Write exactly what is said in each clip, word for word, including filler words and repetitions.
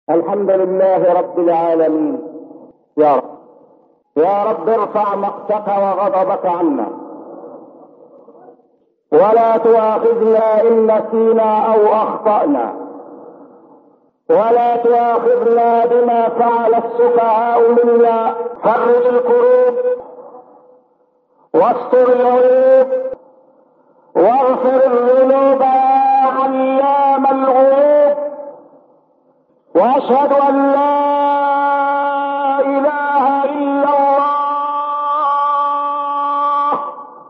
الحمد لله رب العالمين. يا رب يا رب ارفع مقتك وغضبك عنا، ولا تؤاخذنا إن نسينا أو أخطأنا، ولا تؤاخذنا بما فعل السفهاء منا. فرج الكروب واستر العيوب واغفر الذنوب يا علام الغيوب. واشهد ان لا اله الا الله.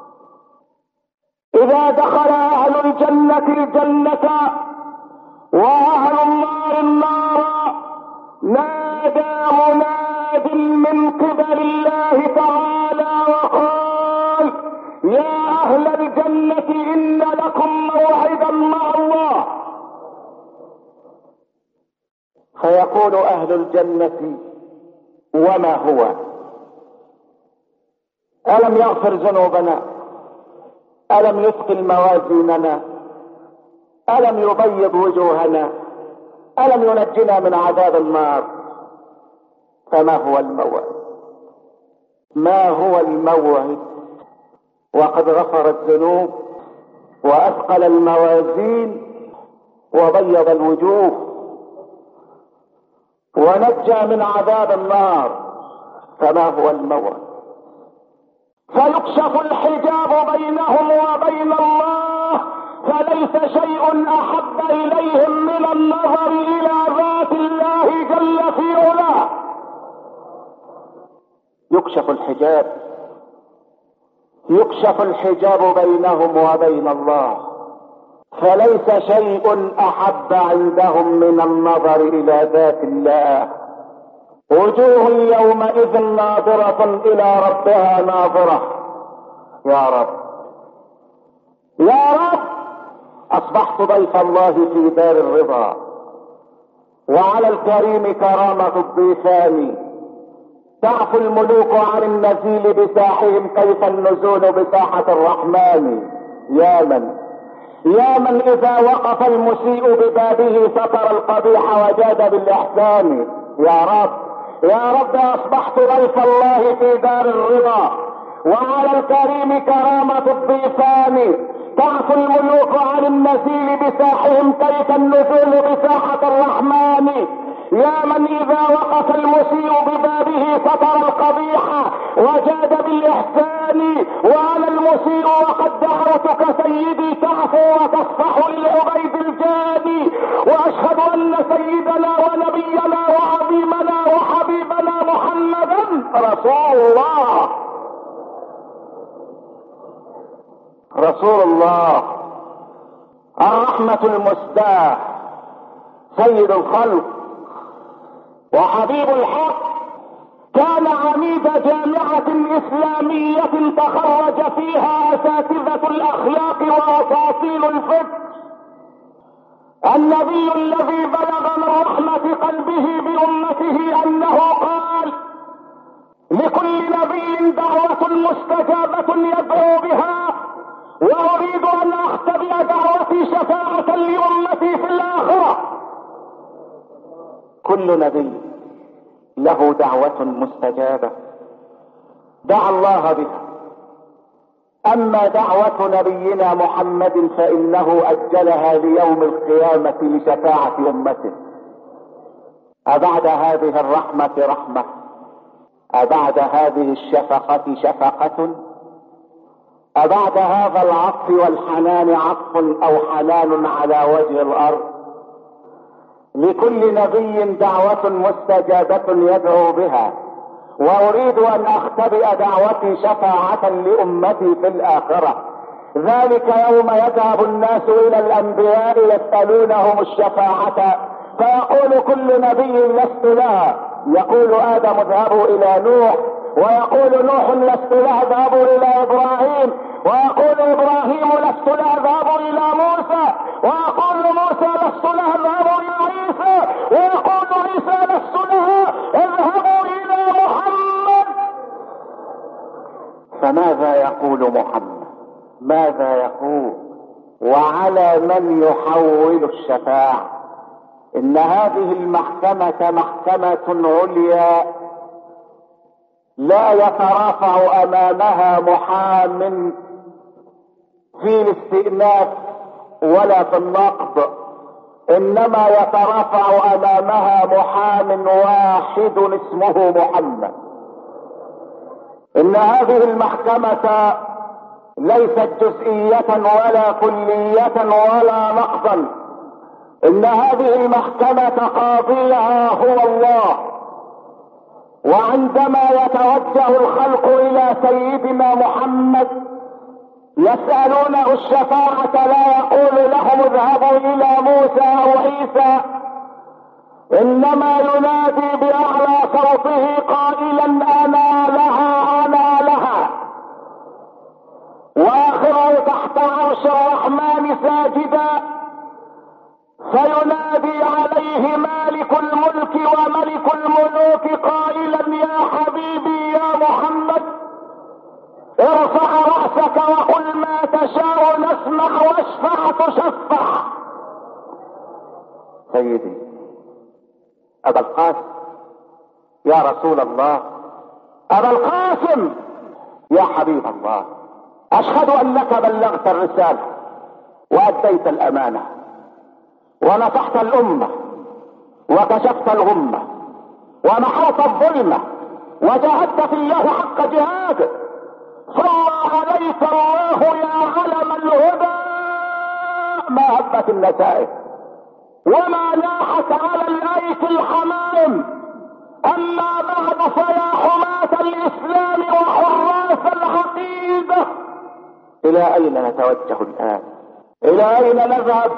اذا دخل اهل الجنة الجنة واهل النار النار نادى مناد من قبل الله تعالى وقال: يا اهل الجنة ان لكم موعدا مع الله. فيقول اهل الجنة: وما هو؟ الم يغفر ذنوبنا؟ الم يثقل موازيننا؟ الم يبيض وجوهنا؟ الم ينجنا من عذاب النار؟ فما هو الموعد؟ ما هو الموعد وقد غفر الذنوب واثقل الموازين وبيض الوجوه ونجى من عذاب النار؟ فما هو الموعد؟ فيكشف الحجاب بينهم وبين الله، فليس شيء احب اليهم من النظر الى ذات الله جل في علاه. يكشف الحجاب يكشف الحجاب بينهم وبين الله، فليس شيء احب عندهم من النظر الى ذات الله. وجوه يومئذ ناظرة الى ربها ناظرة. يا رب يا رب اصبحت ضيف الله في دار الرضا، وعلى الكريم كرامة الضيفان. تعفو الملوك عن النزيل بساحهم، كيف النزول بساحة الرحمن. يا من يا من اذا وقف المسيء ببابه ستر القبيح وجاد بالاحسان. يا رب يا رب اصبحت ضيف الله في دار الرضا، وعلى الكريم كرامة الضيفان. تعفو الملوك عن النزيل بساحهم، كيف النزول بساحة الرحمن. يا من اذا وقف المسيء ببابه ستر القبيح وجاد بالاحسان. وانا المسيء وقد دعوتك سيدي تعفو وتصفح للعبيد الجاني. واشهد ان سيدنا ونبينا وعظيمنا وحبيبنا محمدا رسول الله رسول الله الرحمة المسداة، سيد الخلق وحبيب الحق. كان عميد جامعة اسلامية تخرج فيها اساتذة الاخلاق واساطيل الفكر. النبي الذي بلغ من رحمة قلبه بامته انه قال: لكل نبي دعوة مستجابة يدعو بها، واريد ان اختبئ دعوتي شفاعة لامتي في الاخرة. كل نبي له دعوة مستجابة دعا الله بها، اما دعوة نبينا محمد فانه اجلها ليوم القيامة لشفاعة امته. ابعد هذه الرحمة رحمة؟ ابعد هذه الشفقة شفقة؟ أبعد هذا العطف والحنان عطف أو حنان على وجه الأرض؟ لكل نبي دعوة مستجابة يدعو بها، وأريد أن أختبئ دعوتي شفاعة لأمتي في الآخرة. ذلك يوم يذهب الناس إلى الأنبياء يسألونهم الشفاعة، فيقول كل نبي لست لها. يقول آدم اذهبوا إلى نوح، ويقول نوح لست له اذهبوا الى ابراهيم، ويقول ابراهيم لست له اذهبوا الى موسى، ويقول موسى لست له اذهبوا الى عيسى، ويقول عيسى لست له اذهبوا الى محمد. فماذا يقول محمد؟ ماذا يقول؟ وعلى من يحول الشفاعة؟ ان هذه المحكمة محكمة عليا لا يترافع امامها محام في الاستئناف ولا في النقض، انما يترافع امامها محام واحد اسمه محمد. ان هذه المحكمة ليست جزئية ولا كلية ولا نقضا، ان هذه المحكمة قاضيها هو الله. وعندما يتوجه الخلق الى سيدنا محمد يسألونه الشفاعة لا يقول لهم اذهبوا الى موسى او عيسى، انما ينادي باعلى صوته قائلا انا لها انا لها، واخره تحت عرش الرحمن ساجدا، فينادي عليه مالك الملك وملك الملوك قائلا يا حبيبي يا محمد ارفع رأسك وقل ما تشاء نسمع واشفع تشفع. سيدي ابا القاسم يا رسول الله، ابا القاسم يا حبيب الله، اشهد انك بلغت الرسالة واديت الامانة ونصحت الامة وكشفت الغمة ومحوت الظلمة وجاهدت في الله حق جهاده، صلى عليك الله يا علم الهدى ما هبت النتائج وما لاحت على الايك الحمائم. اما بعد فيا حماة الاسلام وحراس العقيدة، الى اين نتوجه الان؟ الى اين نذهب؟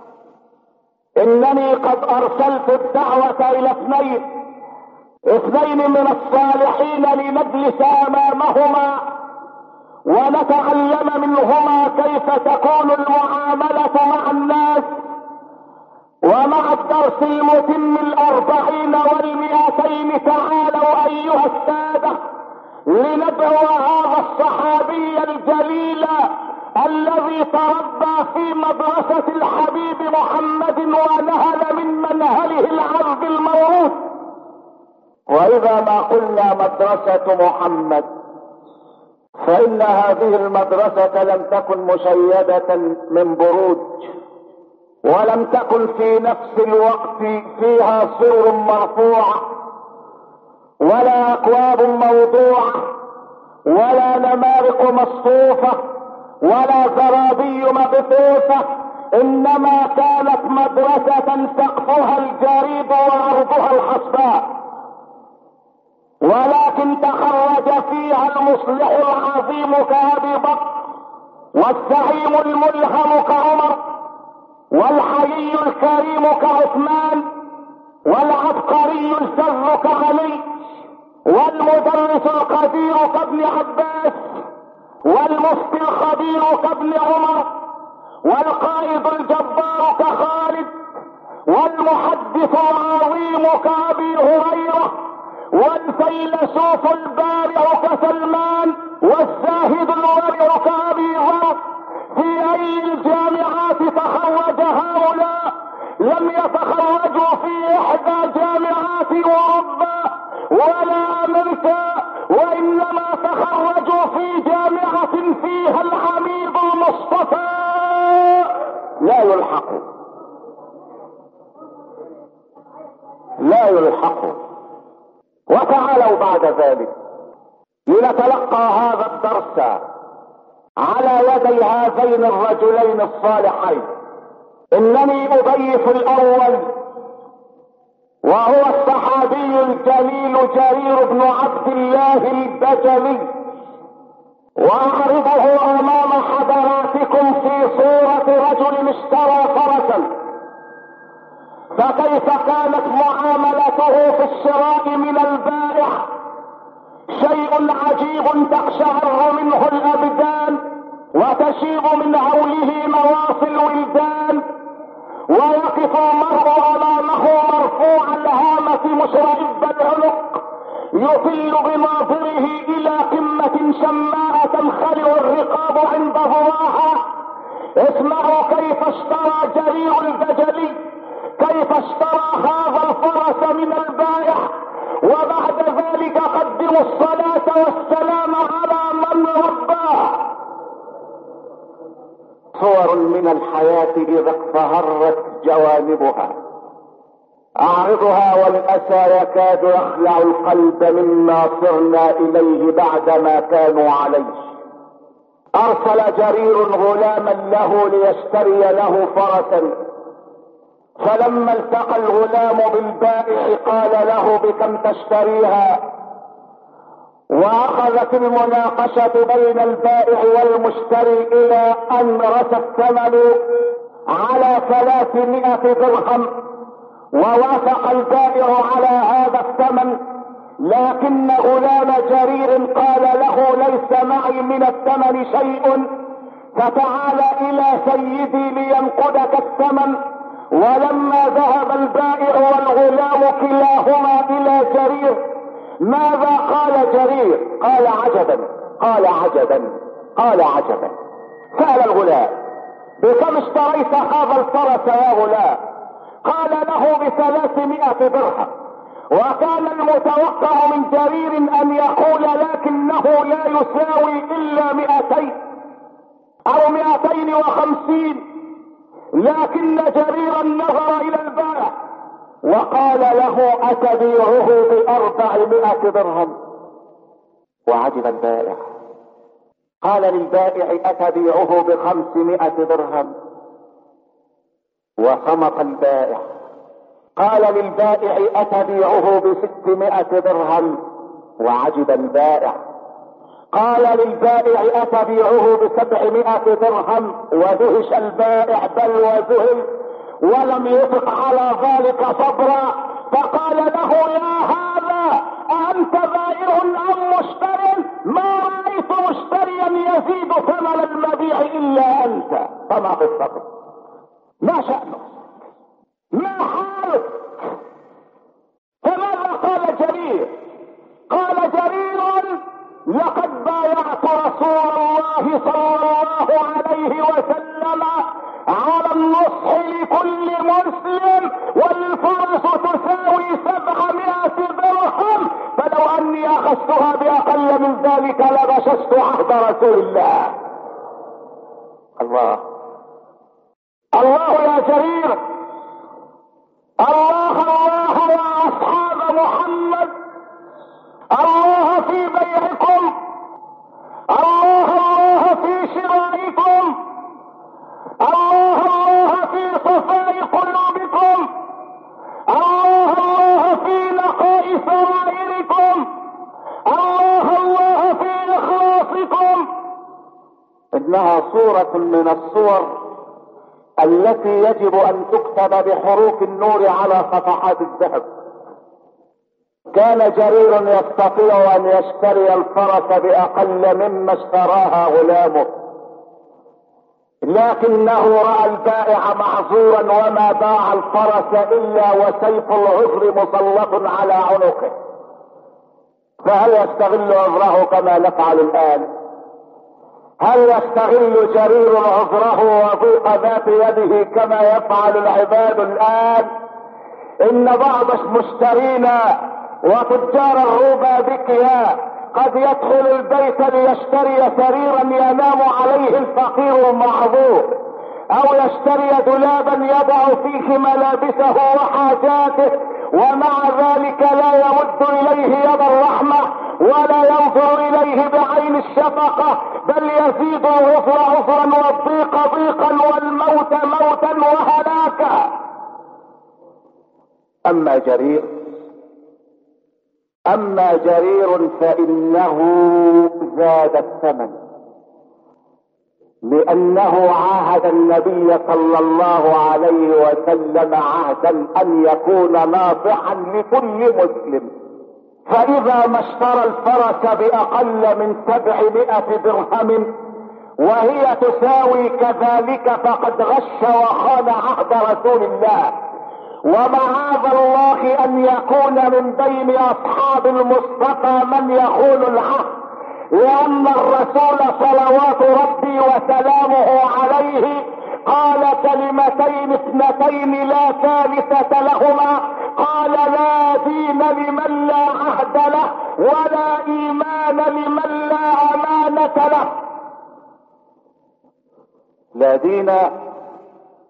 انني قد ارسلت الدعوة الى اثنين اثنين من الصالحين لنجلس امامهما ونتعلم منهما كيف تكون المعاملة مع الناس. ومع الدرس المتم الاربعين والمئتين تعالوا ايها السادة لندعو هذا الصحابي الجليل الذي تربى في مدرسة الحبيب محمد ونهل من منهله العذب الموروث. واذا ما قلنا مدرسة محمد فان هذه المدرسة لم تكن مشيدة من بروج، ولم تكن في نفس الوقت فيها سور مرفوعة ولا اكواب موضوعة ولا نمارق مصفوفة ولا زرابي مبثوثة، انما كانت مدرسة سقفها الجريد وعرضها الحصباء، ولكن تخرج فيها المصلح العظيم كأبي بكر والزعيم الملهم كعمر والحيي الكريم كعثمان والعبقري الجر كعلي والمدرس القدير كابن عباس والمفتي الخبير كابن عمر والقائد الجبار كخالد والمحدث العظيم كأبي هريرة والفيلسوف البارع كسلمان والزاهد الورع كأبي ذر. في اي الجامعات تخرج هؤلاء؟ لم يتخرجوا في احدى جامعات اوروبا ولا امريكا، وانما تخرجوا في جامعة فيها العميد المصطفى لا يلحق لا يلحق. وتعالوا بعد ذلك لنتلقى هذا الدرس على يدي هذين الرجلين الصالحين. انني اضيف الاول وهو الصحابي الجليل جرير بن عبد الله البجلي، واعرضه امام حضراتكم في صورة رجل اشترى فرسا، فكيف كانت معاملته في الشراء من البائع؟ شيء عجيب تقشعر منه الابدان وتشيب من هوله مواصي الولدان، ويقف المرء امامه مرفوع الهامة مشرب العنق يطل بناظره الى قمة شماء تنخلع الرقاب عند ضواها. اسمعوا كيف اشترى جرير البجلي، كيف اشترى إذا اقفهرت جوانبها. أعرضها والأسى يكاد يخلع القلب مما صرنا إليه بعدما كانوا عليه. أرسل جرير غلاما له ليشتري له فرسا، فلما التقى الغلام بالبائع قال له بكم تشتريها؟ وأخذت المناقشة بين البائع والمشتري إلى أن رسى الثمن على ثلاثمائة درهم، ووافق البائع على هذا الثمن، لكن غلام جرير قال له ليس معي من الثمن شيء، فتعال إلى سيدي لينقدك الثمن. ولما ذهب البائع والغلام كلاهما إلى جرير، ماذا قال جرير؟ قال عجبا قال عجبا قال عجبا. سأل الغلام بكم اشتريت هذا الفرس يا غلام؟ قال له بثلاثمائة درهم. وكان المتوقع من جرير ان يقول لكنه لا يساوي الا مئتين او مئتين وخمسين، لكن جريرا نظر الى البائع وقال له اتبيعه باربعمائة درهم؟ وعجب البائع، قال للبائع اتبيعه بخمسمائة درهم؟ وصمت البائع. قال للبائع اتبيعه بستمائة درهم؟ وعجب البائع. قال للبائع اتبيعه بسبعمائة درهم؟ ودهش البائع بل وذهل ولم يطق على ذلك صبرا، فقال له يا هذا أأنت بائع أم مشتر؟ ما رأيت مشتريا يزيد ثمن المبيع إلا أنت، فما في الصبر؟ ما شأنه؟ ما حالك؟ فماذا قال جرير؟ قال جرير لقد بايعت رسول الله صلى الله عليه وسلم على النصح لكل مسلم، والفرس تساوي سبعمائة درهم، فلو اني اخذتها باقل من ذلك لغششت عهد رسول الله. الله الله يا جرير، الله الله يا اصحاب محمد، الله في بيعكم، الله الله في شرائكم، الله الله في صفاء قلوبكم، الله الله في نقاء سرائركم، الله الله في اخلاصكم. انها صورة من الصور التي يجب ان تكتب بحروف النور على صفحات الذهب. كان جرير يستطيع ان يشتري الفرس باقل مما اشتراها غلامه، لكنه رأى البائع معذورا وما باع الفرس الا وسيف العذر مسلط على عنقه. فهل يستغل عذره كما نفعل الان؟ هل يستغل جرير عذره وضيق ذات يده كما يفعل العباد الان؟ ان بعض مشترينا وتجار الروبا بكيا قد يدخل البيت ليشتري سريرا ينام عليه الفقير المعذور، او يشتري دولابا يضع فيه ملابسه وحاجاته، ومع ذلك لا يمد اليه يد الرحمة ولا ينظر اليه بعين الشفقة، بل يزيد العذر عذرا والضيق ضيقا والموت موتا وهلاكا. اما جرير اما جرير فانه زاد الثمن، لانه عاهد النبي صلى الله عليه وسلم عهدا ان يكون ناصحا لكل مسلم، فاذا ما اشترى الفرس باقل من سبعمائة درهم وهي تساوي كذلك فقد غش وخان عهد رسول الله. ومعاذ الله ان يكون من بين اصحاب المصطفى من يخون العهد، لان الرسول صلوات ربي وسلامه عليه قال كلمتين اثنتين لا ثالثة لهما، قال لا دين لمن لا عهد له ولا ايمان لمن لا امانة له. لا دين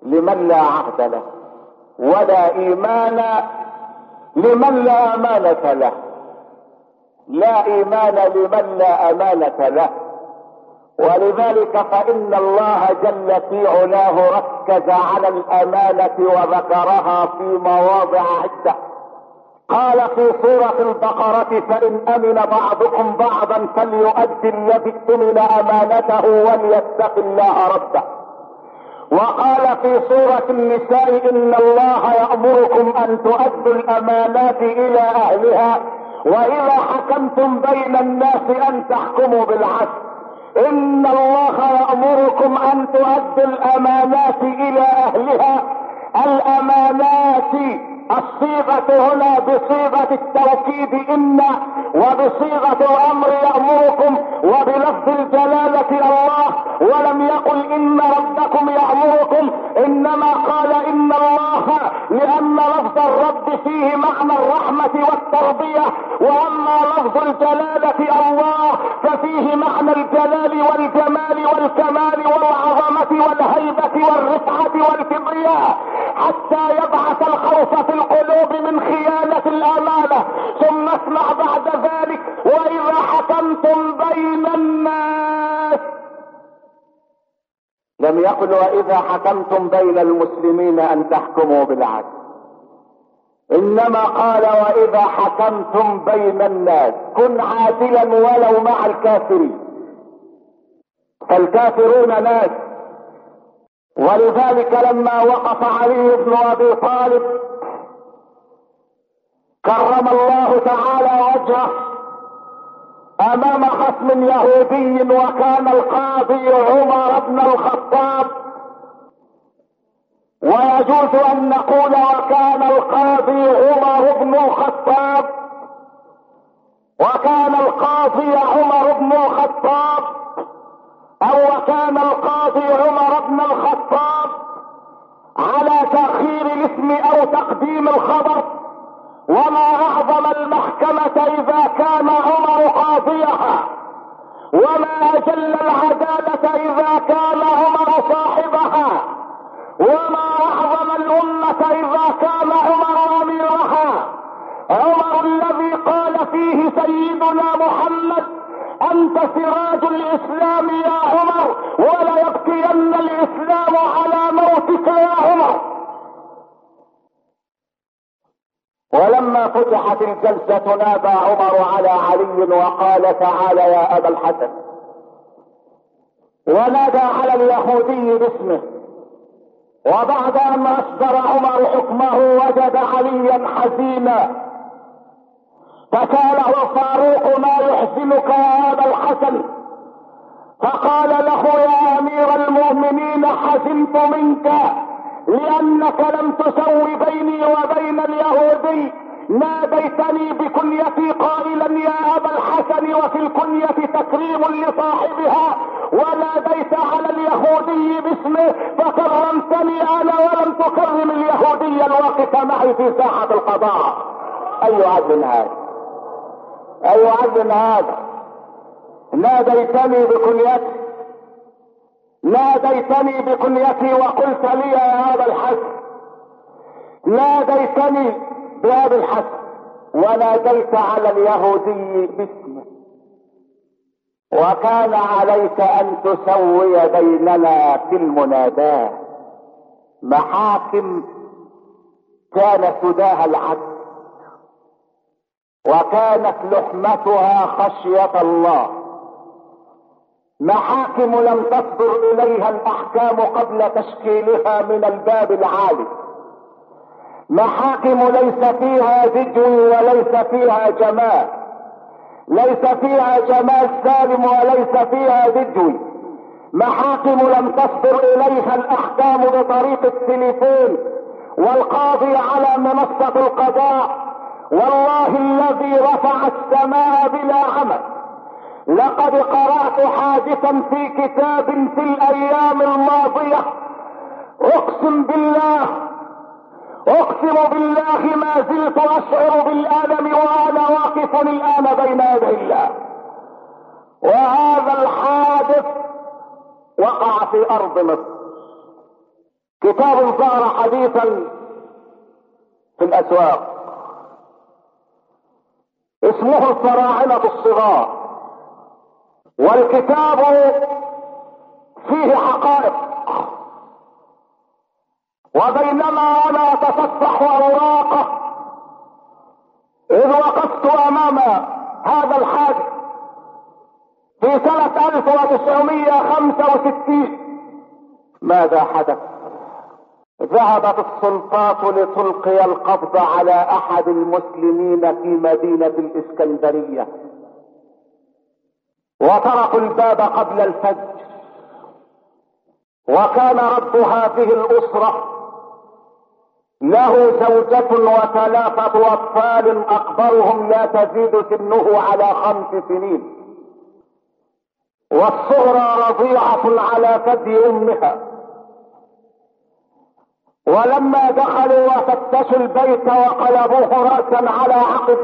لمن لا عهد له، ولا ايمان لمن لا امانة له. لا ايمان لمن لا امانة له. ولذلك فان الله جل في علاه ركز على الامانة وذكرها في مواضع عدة. قال في سورة البقرة: فإن أمن بعضكم بعضا فليؤدي الذي اؤتمن أمانته وليتق الله ربه. وقال في سورة النساء: إن الله يأمركم أن تؤدوا الأمانات إلى أهلها وإذا حكمتم بين الناس أن تحكموا بالعدل. إن الله يأمركم أن تؤدوا الأمانات إلى أهلها. الأمانات الصيغة هنا بصيغة التوكيد إن، وبصيغة الأمر يأمركم، وبلفظ الجلالة الله، ولم يقل إن ربكم يأمركم، إنما قال إن الله لأن لفظ الرب فيه معنى الرحمة والتربية، وأما لفظ الجلالة الله ففيه معنى الجلال والجمال والكمال والعظمة والهيبة والرفعة والكبرياء، حتى يبعث الخوف في القلوب من خيانة الأمانة. ثم اسمع بعد ذلك: وإذا حكمتم بين الناس. لم يقل وإذا حكمتم بين المسلمين أن تحكموا بالعدل، إنما قال وإذا حكمتم بين الناس كن عادلا ولو مع الكافرين، فالكافرون ناس. ولذلك لما وقف علي بن ابي طالب كرم الله تعالى وجهه امام خصم يهودي، وكان القاضي عمر بن الخطاب، ويجوز ان نقول وكان القاضي عمر بن الخطاب، وكان القاضي عمر بن الخطاب، او وكان القاضي عمر بن الخطاب، على تأخير الاسم او تقديم الخبر. وما اعظم المحكمة اذا كان عمر قاضيها، وما اجل العدالة اذا كان عمر صاحبها، وما اعظم الامة اذا كان عمر اميرها. عمر الذي قال فيه سيدنا محمد: انت سراج الاسلام يا عمر، ولا يبكين الاسلام على موتك يا عمر. ولما فتحت الجلسة نادى عمر على علي وقال: تعال يا ابا الحسن. ونادى على اليهودي باسمه. وبعد ان اصدر عمر حكمه وجد عليا حزينا، فسأله الفاروق: ما يحزنك يا ابا الحسن؟ فقال له: يا امير المؤمنين، حزنت منك لانك لم تسوي بيني وبين اليهودي. ناديتني بكنيتي قائلا يا ابا الحسن، وفي الكنية تكريم لصاحبها، وناديت على اليهودي باسمه فكرمتني انا ولم تكرم اليهودي الواقف معي في ساحة القضاء. اي عدل هذا؟ اي عدل هذا؟ ناديتني بكنيتي، ناديتني بكنيتي وقلت لي يا ابا الحسن، ناديتني بابي الحسن، وناديت على اليهودي باسمه، وكان عليك ان تسوي بيننا في المناداة. محاكم كان سداها العدل، وكانت لحمتها خشية الله. محاكم لم تصدر اليها الاحكام قبل تشكيلها من الباب العالي. محاكم ليس فيها دجو وليس فيها جمال، ليس فيها جمال سالم وليس فيها دجو. محاكم لم تصدر اليها الاحكام بطريق التليفون والقاضي على منصة القضاء. والله الذي رفع السماء بلا عمل، لقد قرأت حادثا في كتاب في الايام الماضية، اقسم بالله اقسم بالله ما زلت اشعر بالالم وانا واقف الان بين يدي الله. وهذا الحادث وقع في ارض مصر. كتاب ظهر حديثا في الاسواق اسمه الفراعنة الصغار، والكتاب فيه حقائق. وبينما انا اتصفح اوراقه اذ وقفت امام هذا الحادث في سنة الف وتسعمائة وخمسة وستين. ماذا حدث؟ ذهبت السلطات لتلقي القبض على احد المسلمين في مدينة الاسكندرية، وطرقوا الباب قبل الفجر. وكان رب هذه الاسرة له زوجة وثلاثة اطفال اكبرهم لا تزيد سنه على خمس سنين، والصغرى رضيعة على ثدي امها. ولما دخلوا وفتشوا البيت وقلبوه رأسا على عقب،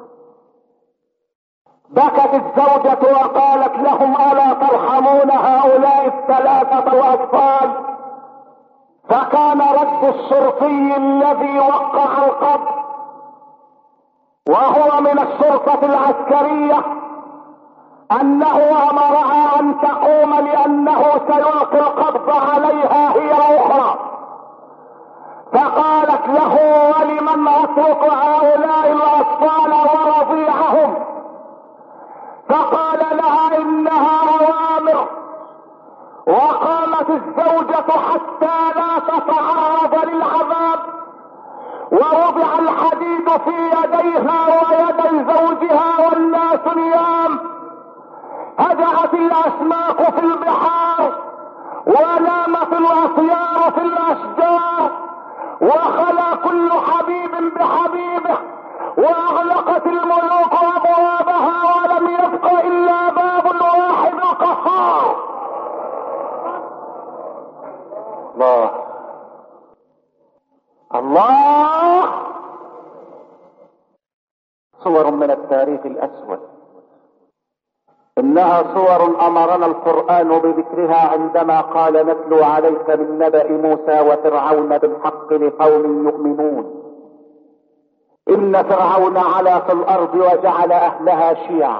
بكت الزوجة وقالت لهم: ألا ترحمون هؤلاء الثلاثة الأطفال؟ فكان رد الشرطي الذي وقع القبض وهو من الشرطة العسكرية أنه أمرها أن تقوم لأنه سيلقي القبض عليها هي الأخرى. فقالت له: ولمن أترك هؤلاء الأطفال ورضيعهم؟ فقال لها: إنها أوامر. وقامت الزوجة حتى لا تتعرض للعذاب، ووضع الحديد في يديها ويدي زوجها والناس نيام. هجعت الأسماك في البحار، ونامت الأطيار في الأشجار، وخلا كل حبيب بحبيبه، واغلقت الملوك ابوابها، ولم يبق الا باب واحد قهار. الله الله. صور من التاريخ الاسود، انها صور امرنا القرآن بذكرها عندما قال: نتلو عليك من نبأ موسى وفرعون بالحق لقوم يؤمنون. ان فرعون علا في الارض وجعل اهلها شيعا.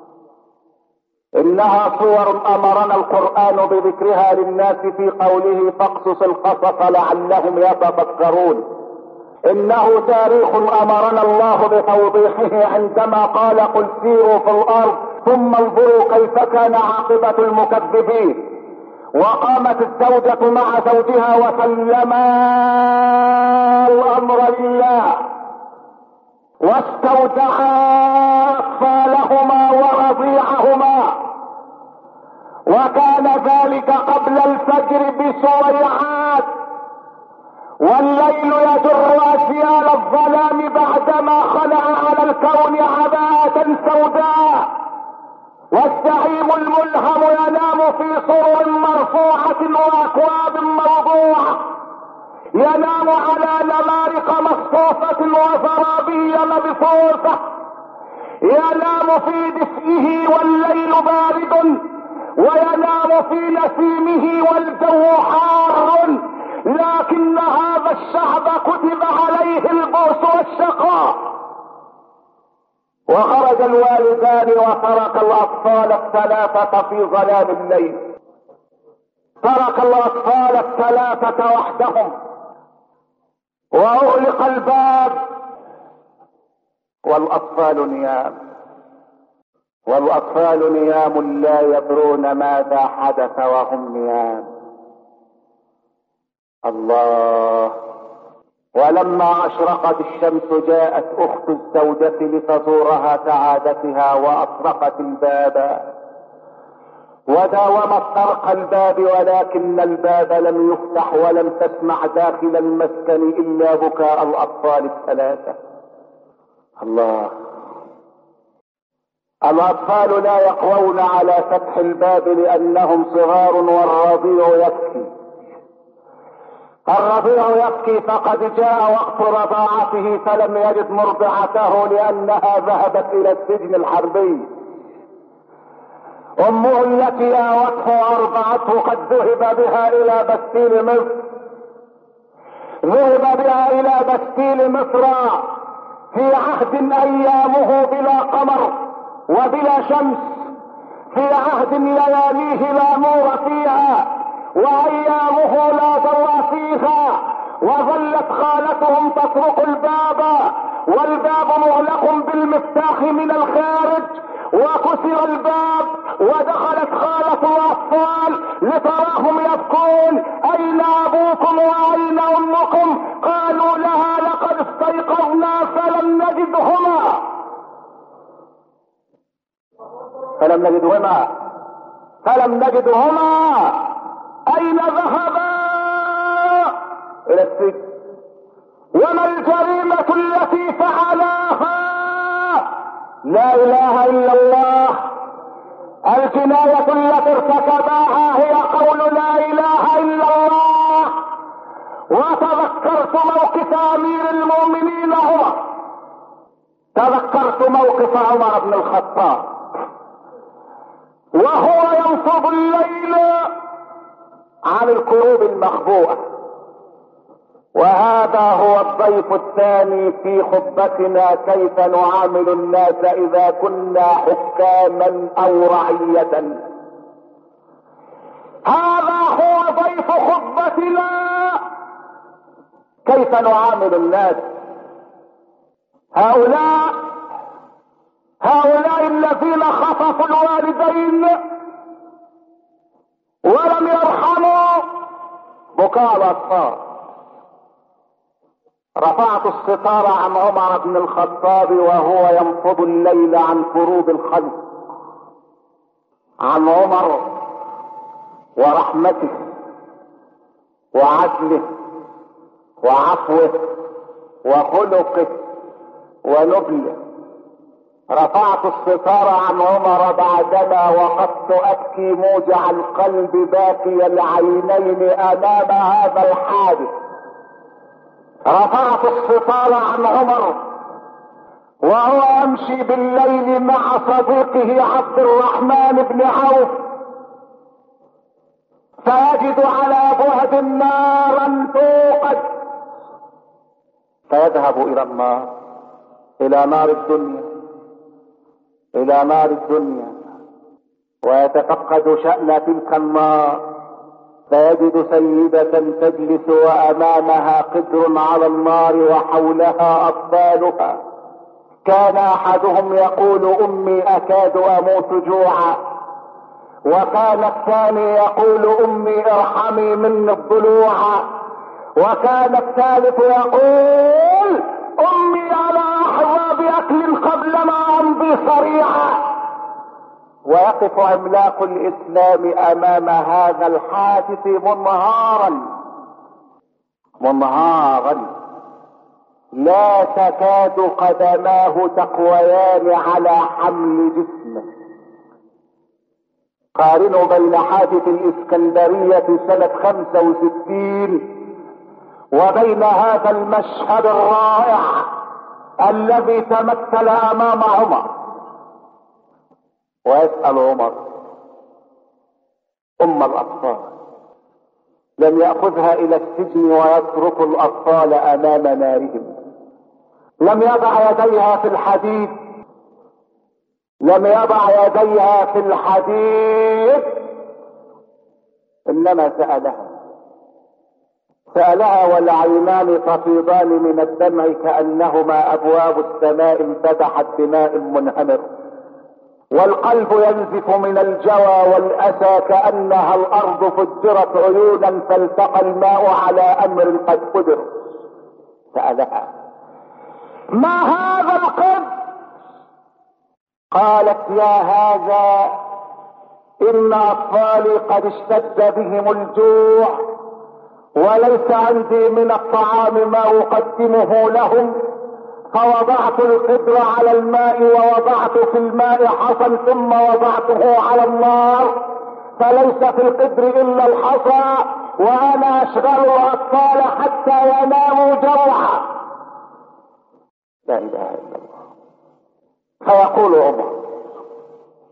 انها صور امرنا القرآن بذكرها للناس في قوله: فاقصص القصص لعلهم يتفكرون. انه تاريخ امرنا الله بتوضيحه عندما قال: قل سيروا في الارض ثم انظروا كيف كان عاقبة المكذبين. وقامت الزوجة مع زوجها وسلما الامر لله، واستودعا اطفالهما ورضيعهما. وكان ذلك قبل الفجر بسويعات، والليل يجر اسيال الظلام بعدما خلع على الكون عباءة سوداء. والزعيم الملهم ينام في سرر مرفوعة واكواب موضوعة، ينام على نمارق مصفوفة وزرابي مبثوثة، ينام في دفئه والليل بارد، وينام في نسيمه والجو حار. لكن هذا الشعب كتب عليه البؤس والشقاء. وخرج الوالدان وترك الاطفال الثلاثة في ظلام الليل. ترك الاطفال الثلاثة وحدهم، واغلق الباب، والاطفال نيام. والاطفال نيام لا يدرون ماذا حدث وهم نيام. الله. ولما اشرقت الشمس جاءت اخت الزوجة لتزورها كعادتها، واطرقت الباب وداومت طرق الباب، ولكن الباب لم يفتح، ولم تسمع داخل المسكن الا بكاء الاطفال الثلاثة. الله. الاطفال لا يقوون على فتح الباب لانهم صغار، والرضيع يبكي. الرضيع يبكي فقد جاء وقت رضاعته، فلم يجد مرضعته لانها ذهبت الى السجن الحربي. امه التي آوته وارضعته قد ذهب بها الى بستيل مصر، ذهب بها الى بستيل مصر في عهد ايامه بلا قمر وبلا شمس، في عهد لياليه لا نور فيها وايامه لا ضوء فيها، وظلت خالتهم تطرق الباب والباب مغلق بالمفتاح من الخارج، وكسر الباب ودخلت خالة الاطفال لتراهم يبكون: اين ابوكم واين امكم؟ قالوا لها: لقد استيقظنا فلم نجدهما فلم نجدهما فلم نجدهما اين ذهبا؟ الى السجن. وما الجريمة التي فعلاها؟ لا اله الا الله. الجناية التي ارتكباها هي قول لا اله الا الله. وتذكرت موقف امير المؤمنين عمر، تذكرت موقف عمر بن الخطاب وهو ينفض الليل عن الكروب المخبوءة. وهذا هو الضيف الثاني في خطبتنا: كيف نعامل الناس اذا كنا حكاما او رعية. هذا هو ضيف خطبتنا: كيف نعامل الناس. هؤلاء هؤلاء الذين خطفوا الوالدين ولم يرحموا بكاء الاطفال. رفعت الستار عن عمر بن الخطاب وهو ينفض الليل عن كروب الخلق، عن عمر ورحمته وعدله وعفوه وخلقه ونبله. رفعت الستار عن عمر بعدما وقفت ابكي موجع القلب باكي العينين امام هذا الحادث. رفعت الستار عن عمر وهو يمشي بالليل مع صديقه عبد الرحمن بن عوف، فيجد على بعد نارا توقد، فيذهب الى النار، الى نار الدنيا، الى نار الدنيا، ويتفقد شأن تلك النار، فيجد سيدة تجلس وامامها قدر على النار وحولها اطفالها. كان احدهم يقول: امي اكاد اموت جوعا، وكان الثاني يقول: امي ارحمي مني الضلوع، وكان الثالث يقول: امي على احظى باكل قبل ما امضي صريعا. ويقف عملاق الاسلام امام هذا الحادث منهارا منهارا لا تكاد قدماه تقويان على حمل جسمه. قارنوا بين حادث الاسكندرية سنة خمسة وستين وبين هذا المشهد الرائع الذي تمثل امام عمر. ويسأل عمر ام الاطفال، لم يأخذها الى السجن ويترك الاطفال امام نارهم، لم يضع يديها في الحديد، لم يضع يديها في الحديد، انما سألها سألها والعينان تفيضان من الدمع كأنهما ابواب السماء انفتحت بماء منهمر، والقلب ينزف من الجوى والاسى كأنها الارض فجرت عيونا فالتقى الماء على امر قد قدر. سألها: ما هذا القدر؟ قالت: يا هذا ان اطفالي قد اشتد بهم الجوع وليس عندي من الطعام ما اقدمه لهم، فوضعت القدر على الماء ووضعت في الماء حصى ثم وضعته على النار، فليس في القدر الا الحصى، وانا اشغل الاطفال حتى يناموا جوعا. لا اله الا الله. فيقول عمر: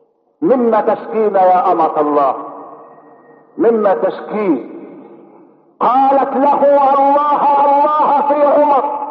مما تشكين يا امة الله؟ مما تشكين؟ قالت له الله الله في عمر،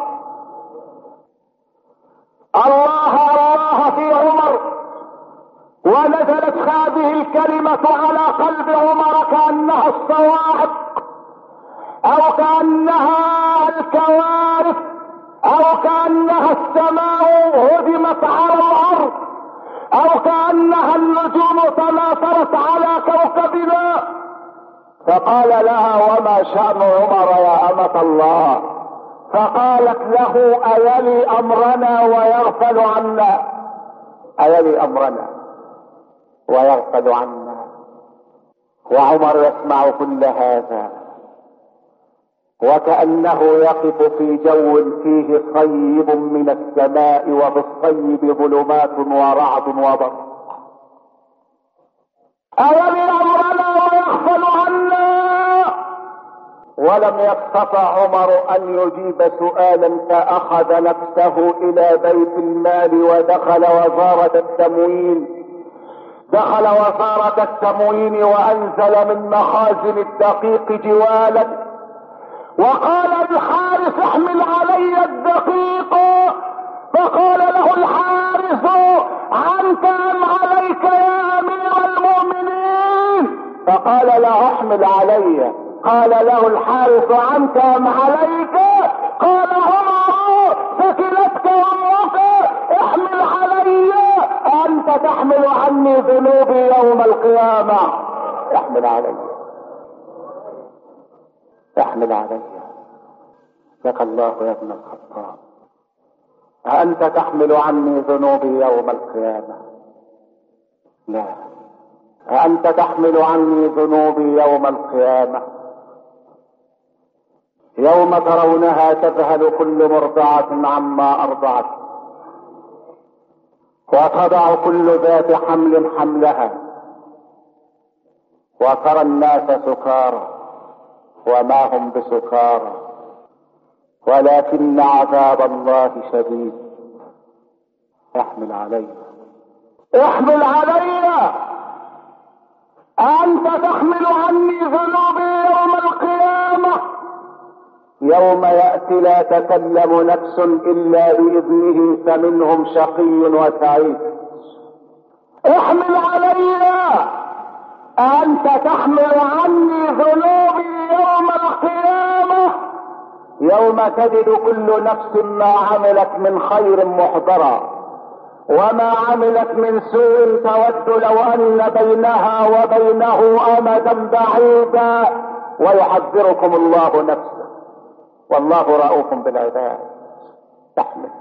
الله الله في عمر. ونزلت هذه الكلمة على قلب عمر كأنها الصواعق او كأنها الكوارث او كأنها السماء هدمت على الارض او كأنها النجوم تناثرت على كوكبنا. فقال لها وما شأن عمر يا أمة الله؟ فقالت له أيلي أمرنا ويغفل عنا، أيلي أمرنا ويغفل عنا. وعمر يسمع كل هذا وكأنه يقف في جو فيه صيب من السماء وفي الصيب ظلمات ورعد وبرق. أيلي أمرنا ويغفل عنا. ولم يستطع عمر أن يجيب سؤالا فأخذ نفسه إلى بيت المال ودخل وزارة التموين دخل وزارة التموين وأنزل من مخازن الدقيق جوالا وقال للحارس احمل علي الدقيق. فقال له الحارس عنك أم عليك يا أمير المؤمنين؟ فقال له احمل علي. قال له الحارس عنك أم عليك؟ قال عمر ثكلتك امك احمل علي، أنت تحمل عني ذنوبي يوم القيامة. احمل علي احمل علي. لك الله يا ابن الخطاب، أأنت تحمل عني ذنوبي يوم القيامة؟ لا، أأنت تحمل عني ذنوبي يوم القيامة يوم ترونها تذهل كل مرضعة عما أرضعت وتضع كل ذات حمل حملها وترى الناس سكارى وما هم بسكارى ولكن عذاب الله شديد. احمل علي احمل علي. أنت تحمل عني ذنوبي يوم القيامة يوم يأتي لا تكلم نفس إلا بإذنه فمنهم شقي وسعيد. احمل علي. أنت تحمل عني ذنوبي يوم القيامة يوم تجد كل نفس ما عملت من خير محضرا وما عملت من سوء تود لو أن بينها وبينه أمدا بعيدا ويحذركم الله نفسه والله رؤوف بالعباد. تحمل.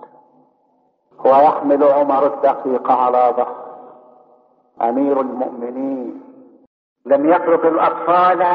ويحمل عمر الدقيق على ظهر أمير المؤمنين، لم يترك الأطفال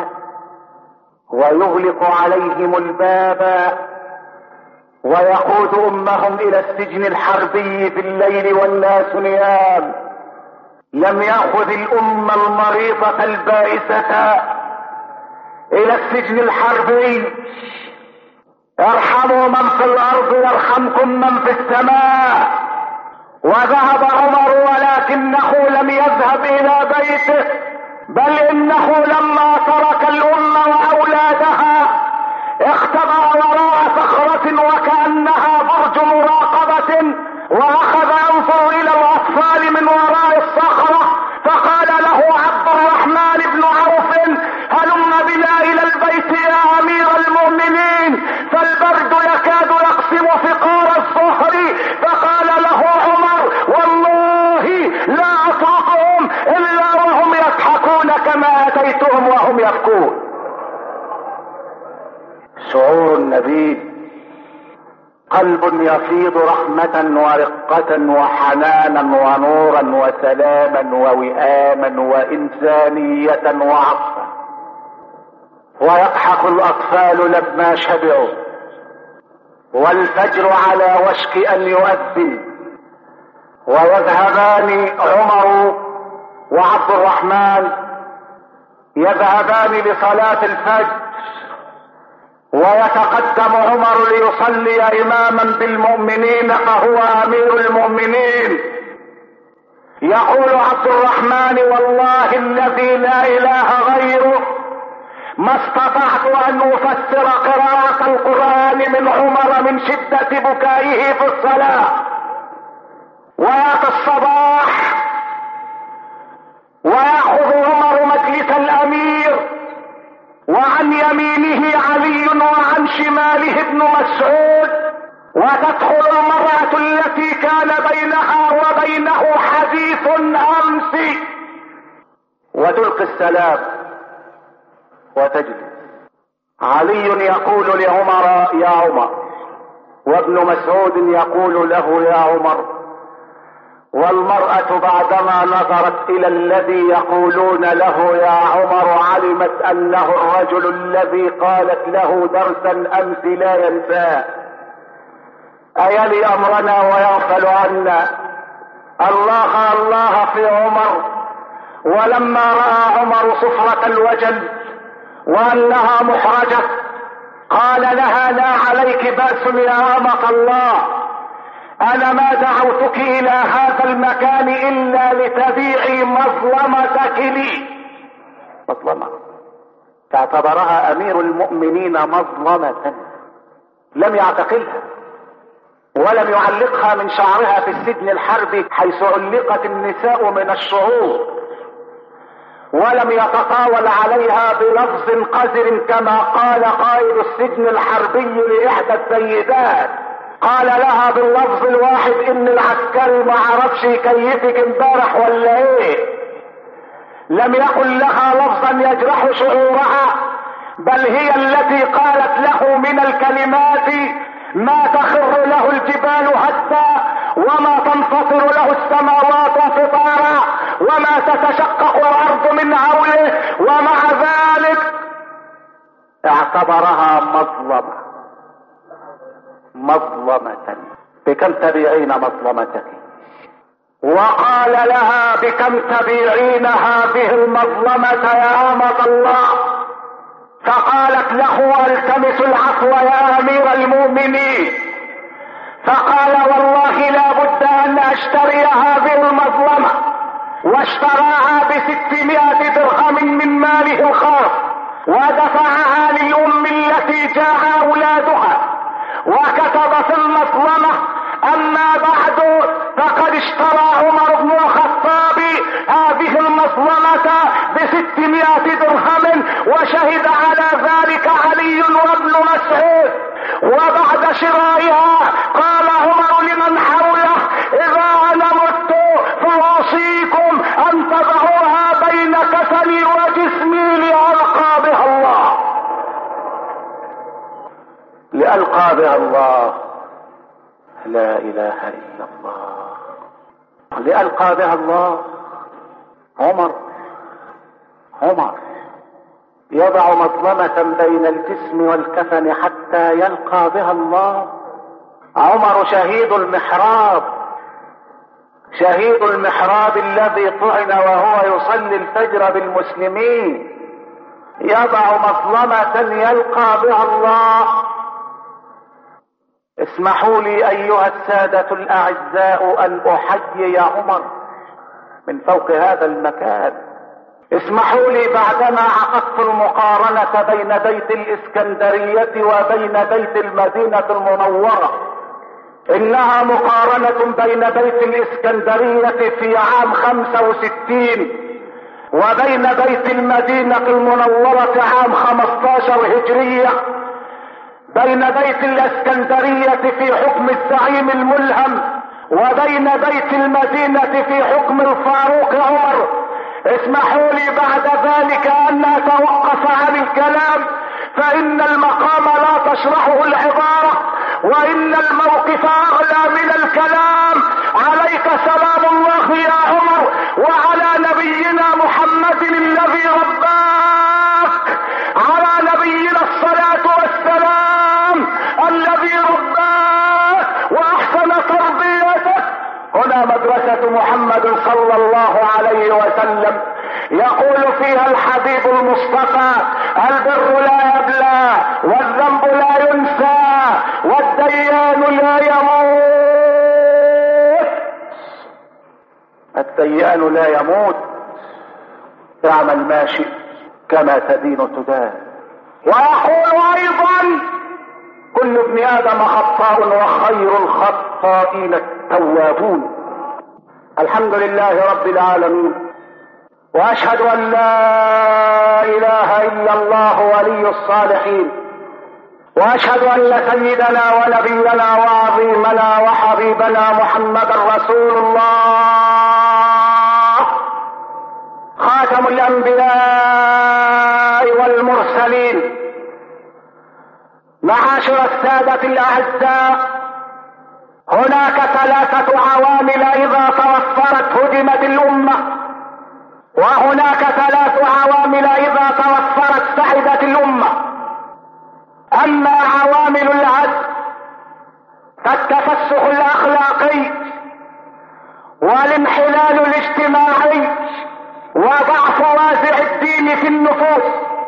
ويغلق عليهم الباب ويقود أمهم إلى السجن الحربي في الليل والناس نيام. لم يأخذ الأمة المريضة البائسة إلى السجن الحربي. ارحموا من في الأرض يرحمكم من في السماء. وذهب عمر ولكنه لم يذهب إلى بيته، بل إنه لما ترك الأمة وأولادها اختبأ وراء صخرة وكأنها برج مراقبة وأخذ ينظر إلى الأطفال من وراء الصخرة. فقال له عبد الرحمن بن عوف هلم بنا إلى البيت يا أمير المؤمنين فالبرد يكاد يقسم فقار الصهر. فقال له عمر والله لا أطاقهم إلا وهم يضحكون كما أتيتهم وهم يبكون. شعور النبي، قلب يفيض رحمة ورقة وحنانا ونورا وسلاما ووئاما وإنسانية وعطفا. ويضحك الأطفال لما شبعوا والفجر على وشك أن يؤذن ويذهبان عمر وعبد الرحمن يذهبان لصلاة الفجر ويتقدم عمر ليصلي إماما بالمؤمنين فهو أمير المؤمنين. يقول عبد الرحمن والله الذي لا إله غيره ما استطعت ان افسر قراءة القرآن من عمر من شدة بكائه في الصلاة. وياتي الصباح ويأخذ عمر مجلس الامير، وعن يمينه علي وعن شماله ابن مسعود، وتدخل المرأة التي كان بينها وبينه حديث امس وتلقي السلام وتجلس. علي يقول لعمر يا عمر، وابن مسعود يقول له يا عمر، والمرأة بعدما نظرت الى الذي يقولون له يا عمر علمت انه الرجل الذي قالت له درسا امس لا ينساه. ايلي امرنا ويغفل عنا؟ الله الله في عمر. ولما رأى عمر صفرة الوجل وانها محرجة قال لها لا عليك بأس يا أمة الله، انا ما دعوتك الى هذا المكان الا لتبيعي مظلمتك لي. مظلمة تعتبرها امير المؤمنين مظلمة، لم يعتقلها ولم يعلقها من شعرها في السجن الحربي حيث علقت النساء من الشعور، ولم يتطاول عليها بلفظ قذر كما قال قائد السجن الحربي لإحدى السيدات، قال لها باللفظ الواحد ان العسكري ما عرفش يكيفك امبارح ولا ايه. لم يقل لها لفظا يجرح شعورها، بل هي التي قالت له من الكلمات ما تخر له الجبال هدا، وما تنفطر له السماوات انفطارا، وما تتشقق الارض من هوله، ومع ذلك اعتبرها مظلمة. مظلمة بكم تبيعين مظلمتك؟ وقال لها بكم تبيعين هذه المظلمة يا أمة الله؟ فقالت له التمس العفو يا امير المؤمنين. فقال والله لا بد ان اشتري هذه المظلمة، واشتراها بستمائة درهم من ماله الخاص، ودفعها للام التي جاء اولادها، وكتب في المظلمة اما بعد فقد اشترى عمر بن الخطاب هذه المظلمة بستمائة درهم، وشهد على ذلك علي وابن مسعود. وبعد شرائها قال عمر لمن حوله اذا انا مت فاوصيكم ان تضعوها بين كفني وجسمي لألقى بها الله. لألقى بها الله، لا اله الا الله، لألقى بها الله. عمر عمر يضع مظلمة بين الجسم والكفن حتى يلقى بها الله. عمر شهيد المحراب، شهيد المحراب الذي طعن وهو يصلي الفجر بالمسلمين، يضع مظلمة يلقى بها الله. اسمحوا لي ايها السادة الاعزاء ان احيي عمر من فوق هذا المكان. اسمحوا لي بعدما عقدت المقارنة بين بيت الاسكندرية وبين بيت المدينة المنورة، انها مقارنة بين بيت الاسكندرية في عام خمسة وستين وبين بيت المدينة المنورة عام خمستاشر هجرية. بين بيت الاسكندرية في حكم الزعيم الملهم وبين بيت المدينة في حكم الفاروق عمر. اسمحوا لي بعد ذلك ان اتوقف عن الكلام، فان المقام لا تشرحه العبارة، وان الموقف اغلى من الكلام. عليك سلام الله يا عمر، وعلى نبينا محمد الذي رباك، على نبينا الصلاة والسلام الذي رباك واحسن تربيتك. هنا مدرسة محمد صلى الله عليه وسلم، يقول فيها الحبيب المصطفى: البر لا يبلى، والذنب لا ينسى، والديان لا يموت. الديان لا يموت. اعمل ما شئت كما تدين تدان. ويقول ايضا كل ابن ادم خطاء وخير الخطائين التوابون. الحمد لله رب العالمين، واشهد ان لا اله الا الله ولي الصالحين، واشهد ان سيدنا ونبينا وعظيمنا وحبيبنا محمدا رسول الله خاتم الانبياء والمرسلين. معاشر السادة الاعزاء، هناك ثلاثة عوامل اذا توفرت هدمت الامة، وهناك ثلاث عوامل اذا توفرت سعدت الامة. اما عوامل العدل فالتفسخ الاخلاقي والانحلال الاجتماعي وضعف وازع الدين في النفوس.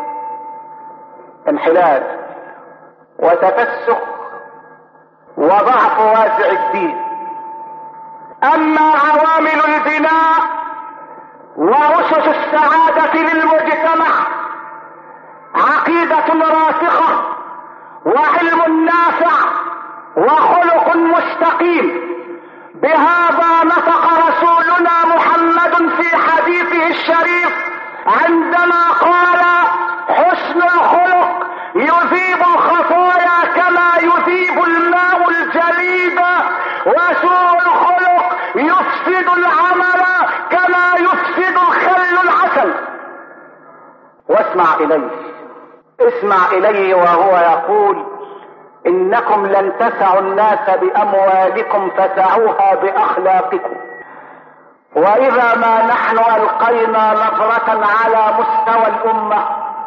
انحلال وتفسخ وضعف وازع الدين. اما عوامل البناء واسس السعادة للمجتمع عقيدة راسخة وعلم نافع وخلق مستقيم. بهذا نطق رسولنا محمد في حديثه الشريف عندما قال: حسن الخلق يذيب الخطايا كما يذيب الماء الجليد، وسوء الخلق يفسد العمل كما يفسد الخل العسل. واسمع اليه، اسمع اليه وهو يقول: انكم لن تسعوا الناس باموالكم فسعوها باخلاقكم. واذا ما نحن القينا نظرة على مستوى الامة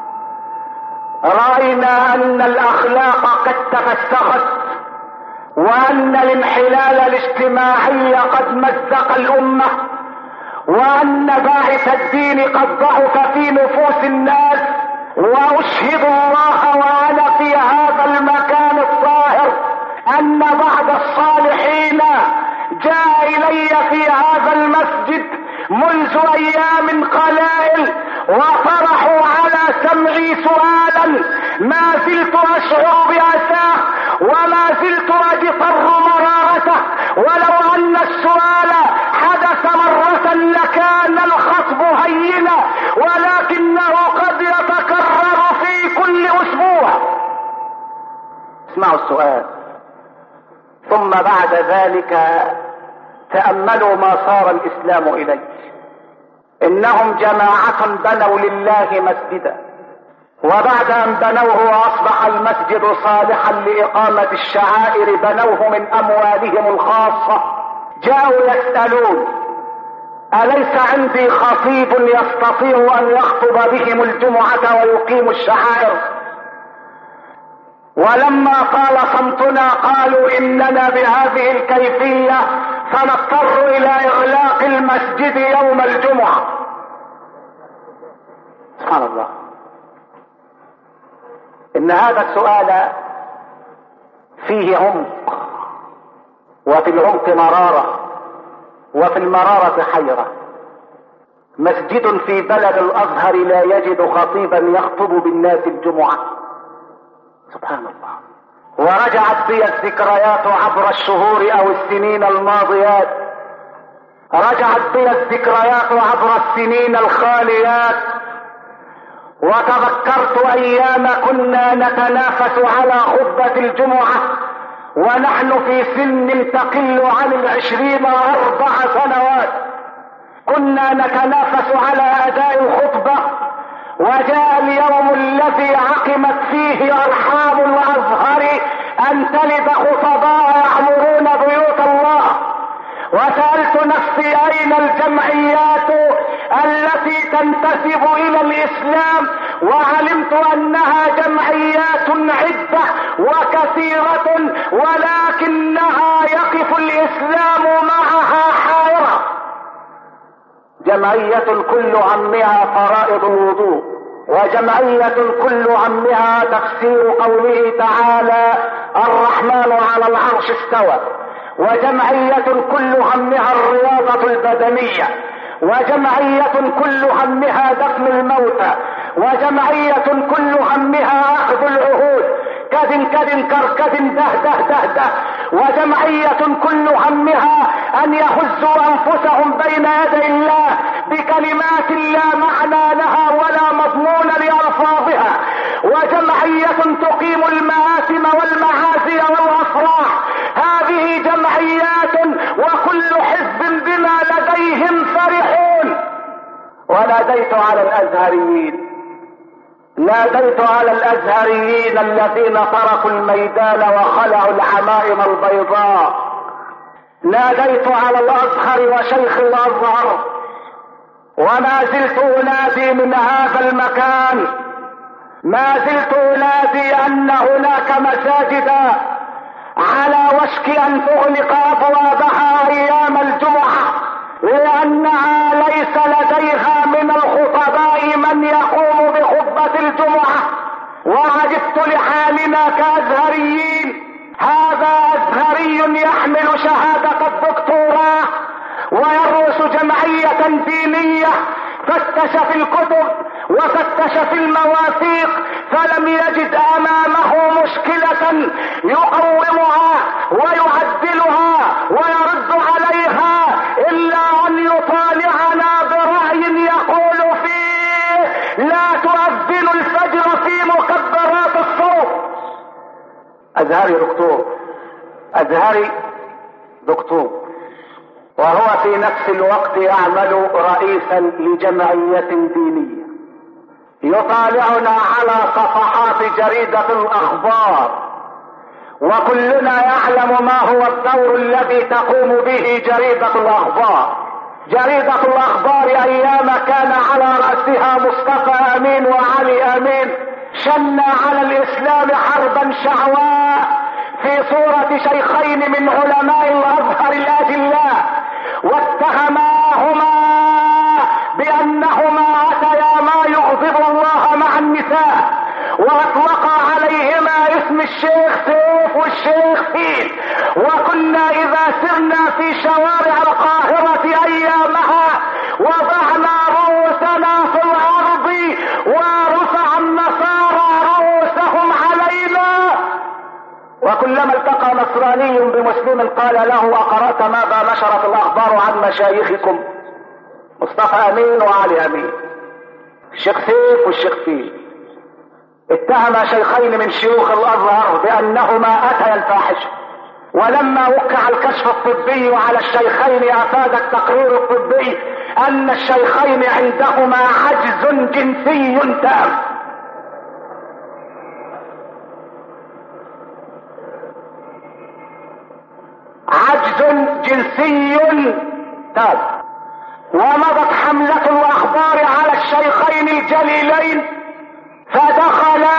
رأينا ان الاخلاق قد تفسخت، وان الانحلال الاجتماعي قد مزق الامة، وان باعث الدين قد ضعف في نفوس الناس. واشهد الله وانا في هذا المكان الطاهر ان بعض الصالحين جاء الي في هذا المسجد منذ ايام قلائل وطرحوا على سمعي سؤالا ما زلت اشعر باساه وما زلت اجفر مرارته. ولو ان السؤال حدث مرة لكان الخطب هينا، ولكنه قد يتكرر في كل اسبوع. اسمعوا السؤال، ثم بعد ذلك تأملوا ما صار الاسلام اليه. انهم جماعة بنوا لله مسجدا، وبعد ان بنوه واصبح المسجد صالحا لاقامة الشعائر بنوه من اموالهم الخاصة. جاءوا يسألون: أليس عندي خطيب يستطيع ان يخطب بهم الجمعة ويقيم الشعائر؟ ولما طال صمتنا قالوا: اننا بهذه الكيفية سنضطر الى اغلاق المسجد يوم الجمعة. سبحان الله. ان هذا السؤال فيه عمق، وفي العمق مرارة، وفي المرارة حيرة. مسجد في بلد الازهر لا يجد خطيبا يخطب بالناس الجمعة. سبحان الله. ورجعت بي الذكريات عبر الشهور او السنين الماضيات، رجعت بي الذكريات عبر السنين الخاليات، وتذكرت ايام كنا نتنافس على خطبة الجمعة ونحن في سن تقل عن العشرين واربع سنوات. كنا نتنافس على اداء الخطبة، وجاء اليوم الذي عقمت فيه ارحام الازهر ان تلد خطباء يعمرون بيوت الله. وسألت نفسي: اين الجمعيات التي تنتسب الى الاسلام؟ وعلمت انها جمعيات عدة وكثيرة، ولكنها يقف الاسلام معها حائرة. جمعية كل همها فرائض الوضوء، وجمعية كل همها تفسير قوله تعالى: الرحمن على العرش استوى، وجمعية كل همها الرياضة البدنية، وجمعية كل همها دفن الموتى، وجمعية كل همها اخذ العهود كد كد كركد ده ده ده ده، وجمعية كل همها ان يهزوا انفسهم بين يدي الله بكلمات لا معنى لها ولا مضمون لألفاظها، وجمعية تقيم المآثم والمعازي والأفراح. هذه جمعيات وكل حزب بما لديهم فرحون. وناديت على الازهريين، ناديت على الازهريين الذين تركوا الميدان وخلعوا العمائم البيضاء، ناديت على الازهر وشيخ الازهر، وما زلت انادي من هذا المكان، ما زلت انادي ان هناك مساجدا على وشك ان تغلق ابوابها ايام الجمعة، لانها ليس لديها من الخطباء من يقوم بخطبة الجمعة. وعجبت لحالنا كازهريين، هذا ازهري يحمل شهادة الدكتوراه ويرأس جمعية دينية، فتش في الكتب وفتش في المواثيق فلم يجد امامه مشكلة يقومها ويعدلها ويرد عليها الا ان يطالعنا برأي يقول فيه لا تؤذن الفجر في مكبرات الصوت. ازهري دكتور، ازهري دكتور، وهو في نفس الوقت يعمل رئيسا لجمعية دينية، يطالعنا على صفحات جريدة الاخبار، وكلنا يعلم ما هو الدور الذي تقوم به جريدة الاخبار. جريدة الاخبار ايام كان على رأسها مصطفى امين وعلي امين شن على الاسلام حربا شعواء في صورة شيخين من علماء الازهر الاجلاء، واتهماهما بانهما اتيا ما يغضب الله مع النساء، واطلقا عليهما اسم الشيخ سيف والشيخ فيل. وكنا اذا سرنا في شوارع القاهرة ايامها وضعنا رؤوسنا في الارض ورفع النصارى رؤوسهم علينا. وكلما التقى نصراني بمسلم قال له اقرأت ماذا نشرت الاخبار عن مشايخكم؟ مصطفى امين وعلي امين، الشيخ سيف والشيخ فيل، اتهم شيخين من شيوخ الازهر بانهما اتيا الفاحشه. ولما وقع الكشف الطبي على الشيخين افاد التقرير الطبي ان الشيخين عندهما عجز جنسي تام. عجز جنسي تام. ومضت حملة الاخبار على الشيخين الجليلين، فدخلا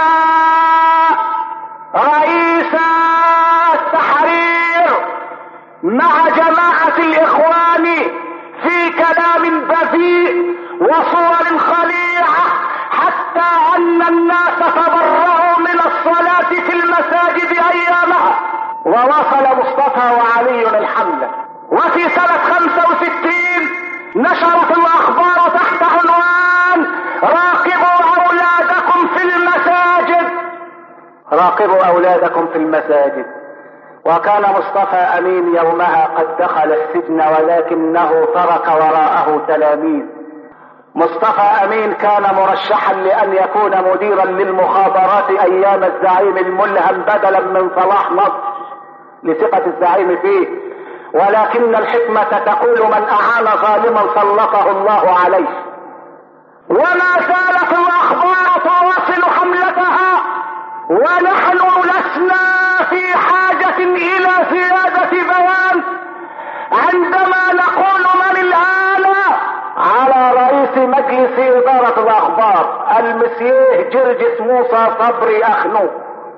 رئيس التحرير مع جماعة الاخوان في كلام بذيء وصور خليعة، حتى ان الناس تبرعوا من الصلاة في المساجد ايامها. وواصل مصطفى وعلي الحملة، وفي سنة خمسة وستين نشرت الاخبار تحت عنوان راقبوا اولادكم في المساجد، راقبوا اولادكم في المساجد. وكان مصطفى امين يومها قد دخل السجن ولكنه ترك وراءه تلاميذ. مصطفى امين كان مرشحا لان يكون مديرا للمخابرات ايام الزعيم الملهم بدلا من صلاح نصر لثقة الزعيم فيه، ولكن الحكمة تقول من اعان ظالما سلطه الله عليه. وما زالت الاخبار تواصل حملتها، ونحن لسنا في حاجة الى زيادة بيان عندما نقول من الآن على رئيس مجلس ادارة الاخبار المسيح جرجس موسى صبري اخنو،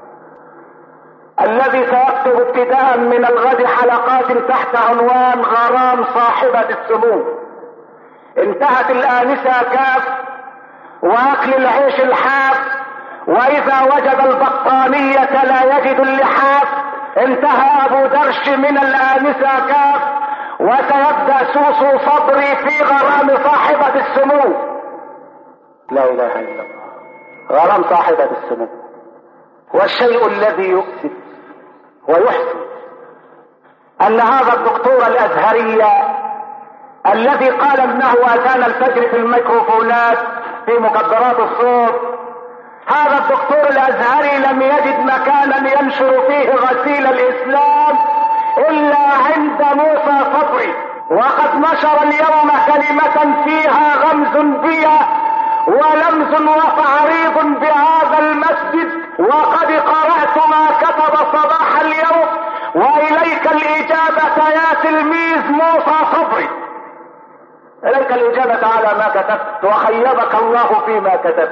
الذي سيكتب ابتداء من الغد حلقات تحت عنوان غرام صاحبة السموم. انتهت الآنسة كاف واكل العيش الحاف، واذا وجد البطانية لا يجد اللحاف. انتهى ابو درش من الآنسة كاف وسيبدأ سوسو صبري في غرام صاحبة السمو. لا اله الا الله، غرام صاحبة السمو. والشيء الذي يؤسف ويحسن ان هذا الدكتور الازهري الذي قال انه اذان الفجر في الميكروفونات في مكبرات الصوت، هذا الدكتور الازهري لم يجد مكانا ينشر فيه غسيل الاسلام الا عند موسى صبري، وقد نشر اليوم كلمة فيها غمز بي ولمز وتعريض بهذا المسجد، وقد قرأت ما كتب صباح اليوم، واليك الاجابة يا تلميذ موسى صبري، اليك الاجابة على ما كتبت، وخيبك الله فيما كتبت.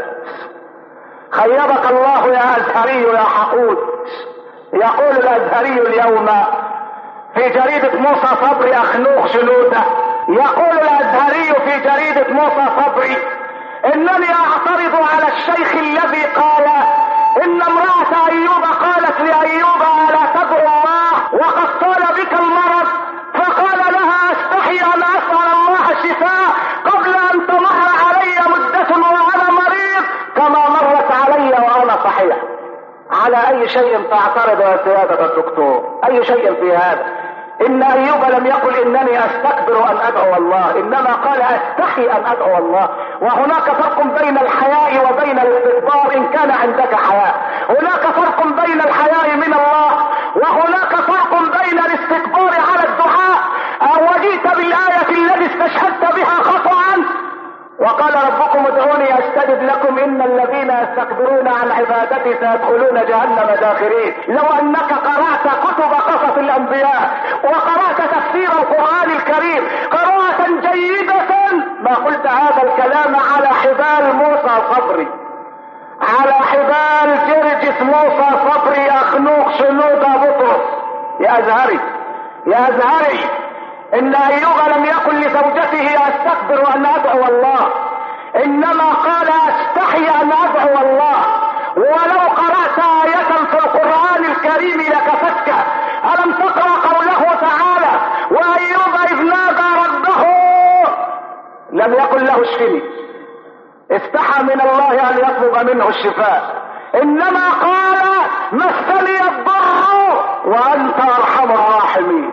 خيبك الله يا ازهري يا حقود. يقول الازهري اليوم في جريدة موسى صبري اخنوخ شنودة، يقول الازهري في جريدة موسى صبري انني اعترض على الشيخ الذي قال ان امرأة ايوب قالت لايوب الا تدعو الله وقد طال بك المرض، فقال لها استحي ان اسأل الله الشفاء قبل ان تمر علي مدة وانا مريض كما مرت علي وانا صحيح. على اي شيء تعترض يا سيادة الدكتور؟ اي شيء في هذا؟ ان ايوب لم يقل انني استكبر ان ادعو الله، انما قال استحي ان ادعو الله. وهناك فرق بين الحياء وبين الاستكبار ان كان عندك حياء، هناك فرق بين الحياء من الله وهناك فرق بين الاستكبار على الدعاء. وجئت بالاية التي استشهدت بها خطأ، وقال ربكم ادعوني استجب لكم ان الذين يستكبرون عن عبادتي سيدخلون جهنم داخرين. لو انك قرأت كتب قصص الانبياء وقرأت تفسير القرآن الكريم قراءة جيدة ما قلت هذا الكلام على حبال موسى صبري، على حبال جرجس موسى صبري اخنوخ شنودة بطرس. يا ازهري يا ازهري، ان ايوب لم يقل لزوجته استكبر ان ادعو الله، انما قال استحي ان ادعو الله. ولو قرأت آية في القرآن الكريم لكفتك. ألم تقرأ قوله تعالى وايوب اذ نادى ربه لم يقل له اشفني، استحى من الله ان يطلب منه الشفاء، انما قال مسني الضر وانت ارحم الراحمين.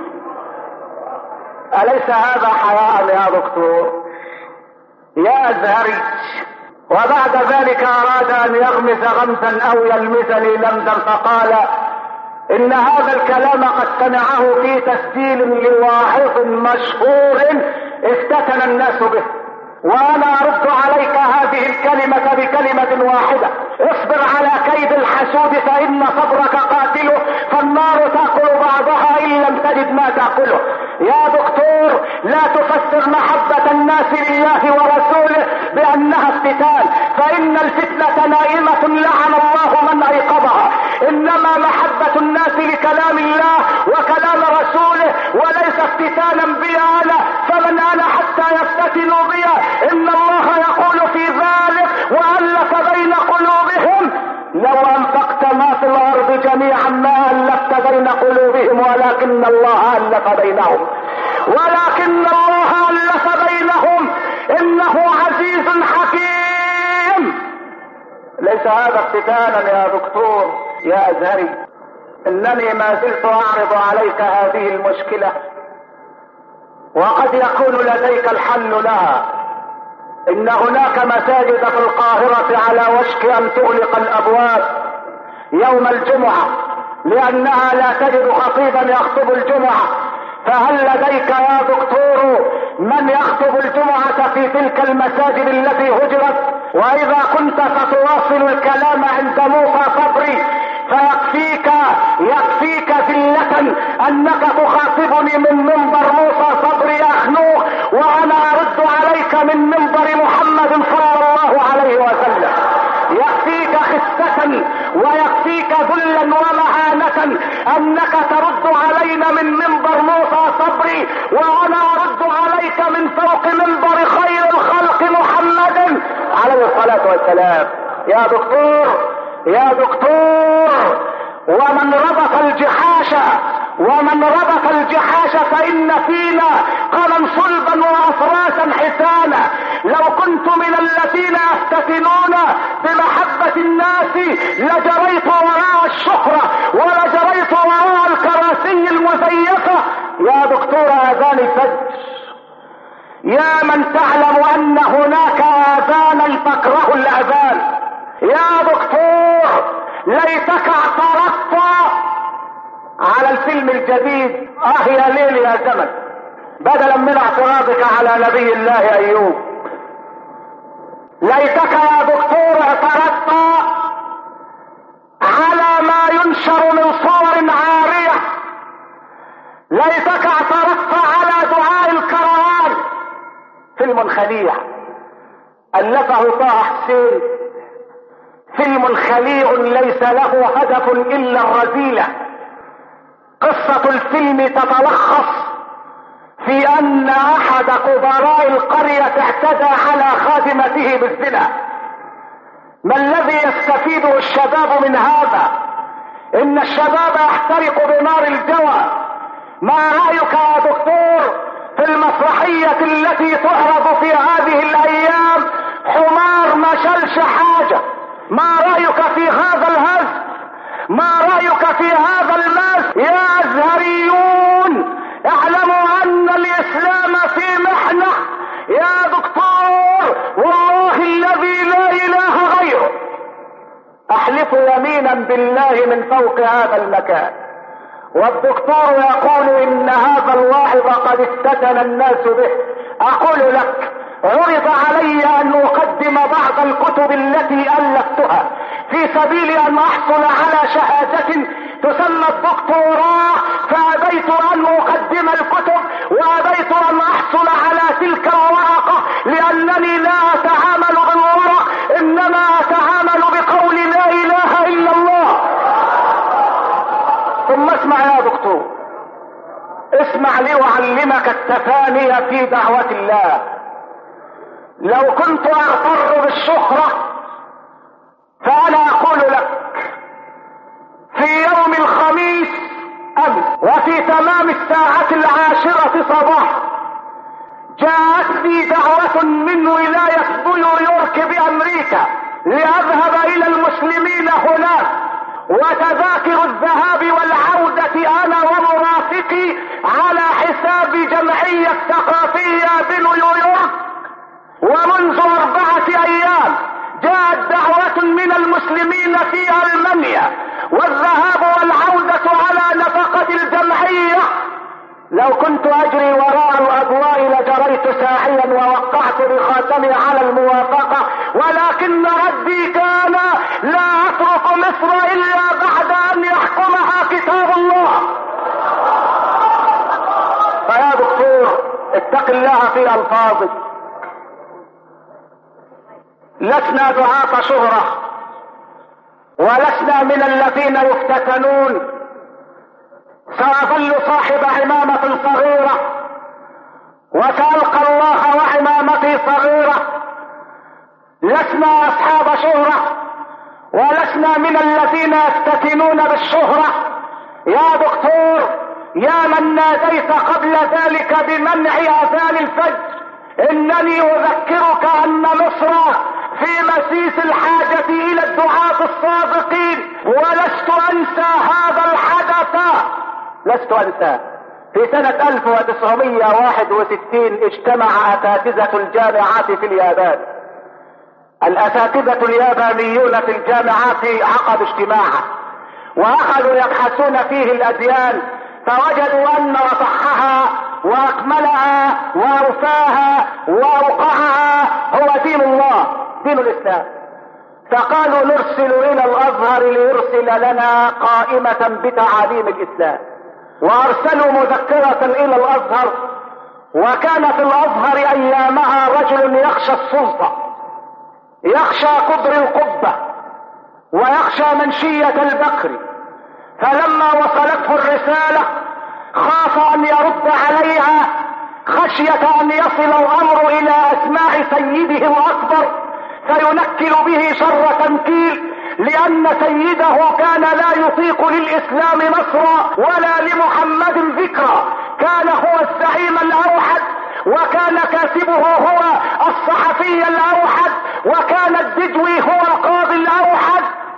أليس هذا حياء يا دكتور يا ازهري؟ وبعد ذلك اراد ان يغمز غمزا او يلمزني لمزا، فقال ان هذا الكلام قد سمعه في تسجيل لواعظ مشهور افتتن الناس به، وانا ارد عليك هذه الكلمة بكلمة واحدة: اصبر على كيد الحسود فان صبرك قاتله، فالنار تأكل بعضها ان لم تجد ما تأكله. يا دكتور لا تفسر محبة الناس لله ورسوله بانها افتتان، فان الفتنة نائمة لعن الله من ايقظها، انما محبة الناس لكلام الله وكلام رسوله وليس افتتانا بي انا، فمن انا حتى يفتتنوا بي؟ ان الله يقول في ذلك والف بين قلوبهم لو انفقت ما في الارض جميعا ما الفت بين قلوبهم ولكن الله الف بينهم ولكن الله الف بينهم انه عزيز حكيم. ليس هذا افتتانا يا دكتور يا ازهري؟ انني ما زلت اعرض عليك هذه المشكلة، وقد يكون لديك الحل لها. ان هناك مساجد في القاهرة على وشك ان تغلق الابواب يوم الجمعة لانها لا تجد خطيبا يخطب الجمعة، فهل لديك يا دكتور من يخطب الجمعة في تلك المساجد التي هجرت؟ واذا كنت ستواصل الكلام عند موسى صبري فيكفيك يكفيك ذلة انك تخاطبني من منبر موسى صبري يا اخنوخ، وانا ارد عليك من منبر محمد صلى الله عليه وسلم. يكفيك خسة ويكفيك ذلا ومهانة انك ترد علينا من منبر موسى صبري، وانا ارد عليك من فوق منبر خير الخلق محمد عليه الصلاة والسلام. يا دكتور يا دكتور، ومن ربط الجحاش ومن ربط الجحاش فإن فينا قما صلبا وأفراسا حسانا. لو كنت من الذين يفتتنون بمحبة الناس لجريت وراء الشهرة ولجريت وراء الكراسي المزيفة. يا دكتور آذان الفجر، يا من تعلم أن هناك آذانا تكره الأذان، يا دكتور ليتك اعترضت على الفيلم الجديد اه يا ليل يا زمن بدلا من اعتراضك على نبي الله ايوب. ليتك يا دكتور اعترضت على ما ينشر من صور عارية. ليتك اعترضت على دعاء الكروان، فيلم خليع ألفه طه حسين، فيلم خليع ليس له هدف إلا الرذيلة. قصة الفيلم تتلخص في أن أحد كبراء القرية اعتدى على خادمته بالزنا. ما الذي يستفيده الشباب من هذا؟ إن الشباب يحترق بنار الجوى. ما رأيك يا دكتور في المسرحية التي تعرض في هذه الأيام؟ حمار ما شالش حاجة. ما رأيك في هذا الهز؟ ما رأيك في هذا المس؟ يا أزهريون اعلموا أن الإسلام في محنة يا دكتور، والله الذي لا إله غيره أحلف يمينا بالله من فوق هذا المكان. والدكتور يقول إن هذا الواعظ قد افتتن الناس به. أقول لك عرض علي أن أقدم بعض الكتب التي ألفتها في سبيل أن أحصل على شهادة تسمى الدكتوراه، فأبيت أن أقدم الكتب وأبيت أن أحصل على تلك الورقة، لأنني لا أتعامل بالورق إنما أتعامل بقول لا إله إلا الله. ثم اسمع يا دكتور، اسمع لي أعلمك التفاني في دعوة الله. لو كنت أغتر بالشهرة فأنا أقول لك في يوم الخميس أمس وفي تمام الساعة العاشرة صباحا جاءتني دعوة من ولاية نيويورك بأمريكا لأذهب إلى المسلمين هناك، وتذاكر الذهاب والعودة أنا ومرافقي على حساب جمعية ثقافية بنيويورك. ومنذ أربعة أيام جاءت دعوة من المسلمين في ألمانيا والذهاب والعودة على نفقة الجمعية. لو كنت أجري وراء الأضواء لجريت ساعيا ووقعت بخاتمي على الموافقة، ولكن ردي كان لا أترك مصر إلا بعد أن يحكمها كتاب الله. فيا دكتور اتق الله في ألفاظك. لسنا دعاة شهرة ولسنا من الذين يفتتنون. سأظل صاحب عمامة صغيرة وسألقى الله وعمامتي صغيرة. لسنا أصحاب شهرة ولسنا من الذين يفتتنون بالشهرة. يا دكتور يا من ناديت قبل ذلك بمنع أذان الفجر، إنني أذكرك أن مصر في مسيس الحاجة إلى الدعاة الصادقين، ولست أنسى هذا الحدث، لست أنسى. في سنة ألف وتسعمائة وواحد وستين اجتمع أساتذة الجامعات في اليابان. الأساتذة اليابانيون في الجامعات عقدوا اجتماعا وأخذوا يبحثون فيه الأديان، فوجدوا أن أصحها وأكملها وأوفاها وأوقعها هو دين الله، دين الإسلام. فقالوا نرسل إلى الأزهر ليرسل لنا قائمة بتعاليم الإسلام، وأرسلوا مذكرة إلى الأزهر. وكان في الأزهر أيامها رجل يخشى السلطة، يخشى كبر القبة ويخشى منشية البكر، فلما وصلته الرسالة خاف أن يرد عليها خشية أن يصل الأمر إلى أسماع سيده الأكبر فينكل به شر تنكيل، لأن سيده كان لا يطيق للإسلام نصرا ولا لمحمد ذكرا، كان وكان كاتبه هو الصحفي الاوحد، وكان الدجوي هو القاضي الاوحد.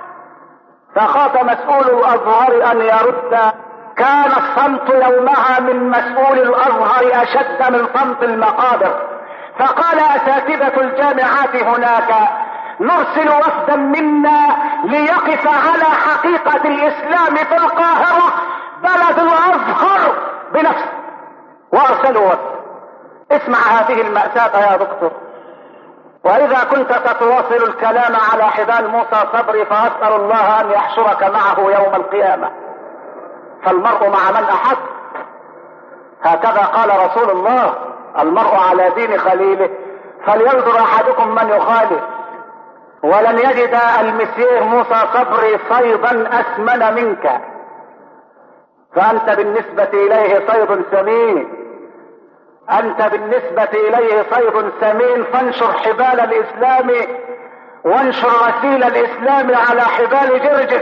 فخاف مسؤول الازهر ان يرد. كان الصمت يومها من مسؤول الازهر اشد من صمت المقابر. فقال اساتذة الجامعات هناك: نرسل وفدا منا ليقف على حقيقة الاسلام في القاهرة بلد الازهر بنفسه. وارسلوا وفد. اسمع هذه المأساة يا دكتور. واذا كنت ستواصل الكلام على حبال موسى صبري فاسأل الله ان يحشرك معه يوم القيامة. فالمرء مع من احب، هكذا قال رسول الله: المرء على دين خليله فلينظر احدكم من يخالف. ولن يجد المسير موسى صبري صيدا اسمن منك، فانت بالنسبة اليه صيد سمين، انت بالنسبة اليه صيد سمين. فانشر حبال الاسلام وانشر غسيل الاسلام على حبال جرجس.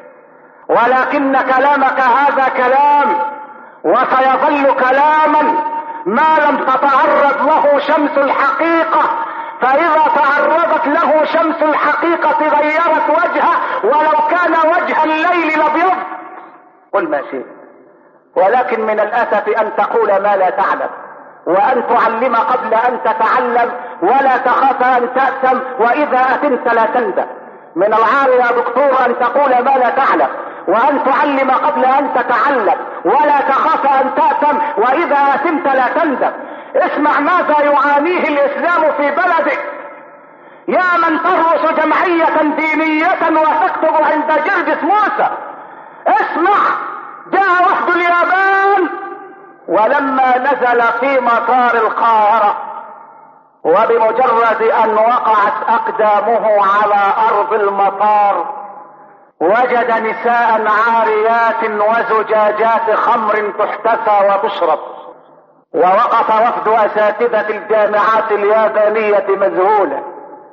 ولكن كلامك هذا كلام وسيظل كلاما ما لم تتعرض له شمس الحقيقة. فاذا تعرضت له شمس الحقيقة غيرت وجهه، ولو كان وجه الليل الابيض. قل ما شئت، ولكن من الاسف ان تقول ما لا تعلم، وان تعلم قبل ان تتعلم، ولا تخاف ان تأتم، واذا اتمت لا تندم. من العار يا دكتور ان تقول ما لا تعلم، وان تعلم قبل ان تتعلم، ولا تخاف ان تأتم، واذا اتمت لا تندم. اسمع ماذا يعانيه الاسلام في بلدك. يا من ترأس جمعية دينية وتكتب عند جرجس موسى. اسمع، جاء وفد اليابان، ولما نزل في مطار القاهرة وبمجرد ان وقعت اقدامه على ارض المطار وجد نساء عاريات وزجاجات خمر تحتسى وتشرب. ووقف وفد اساتذة الجامعات اليابانية مذهولا،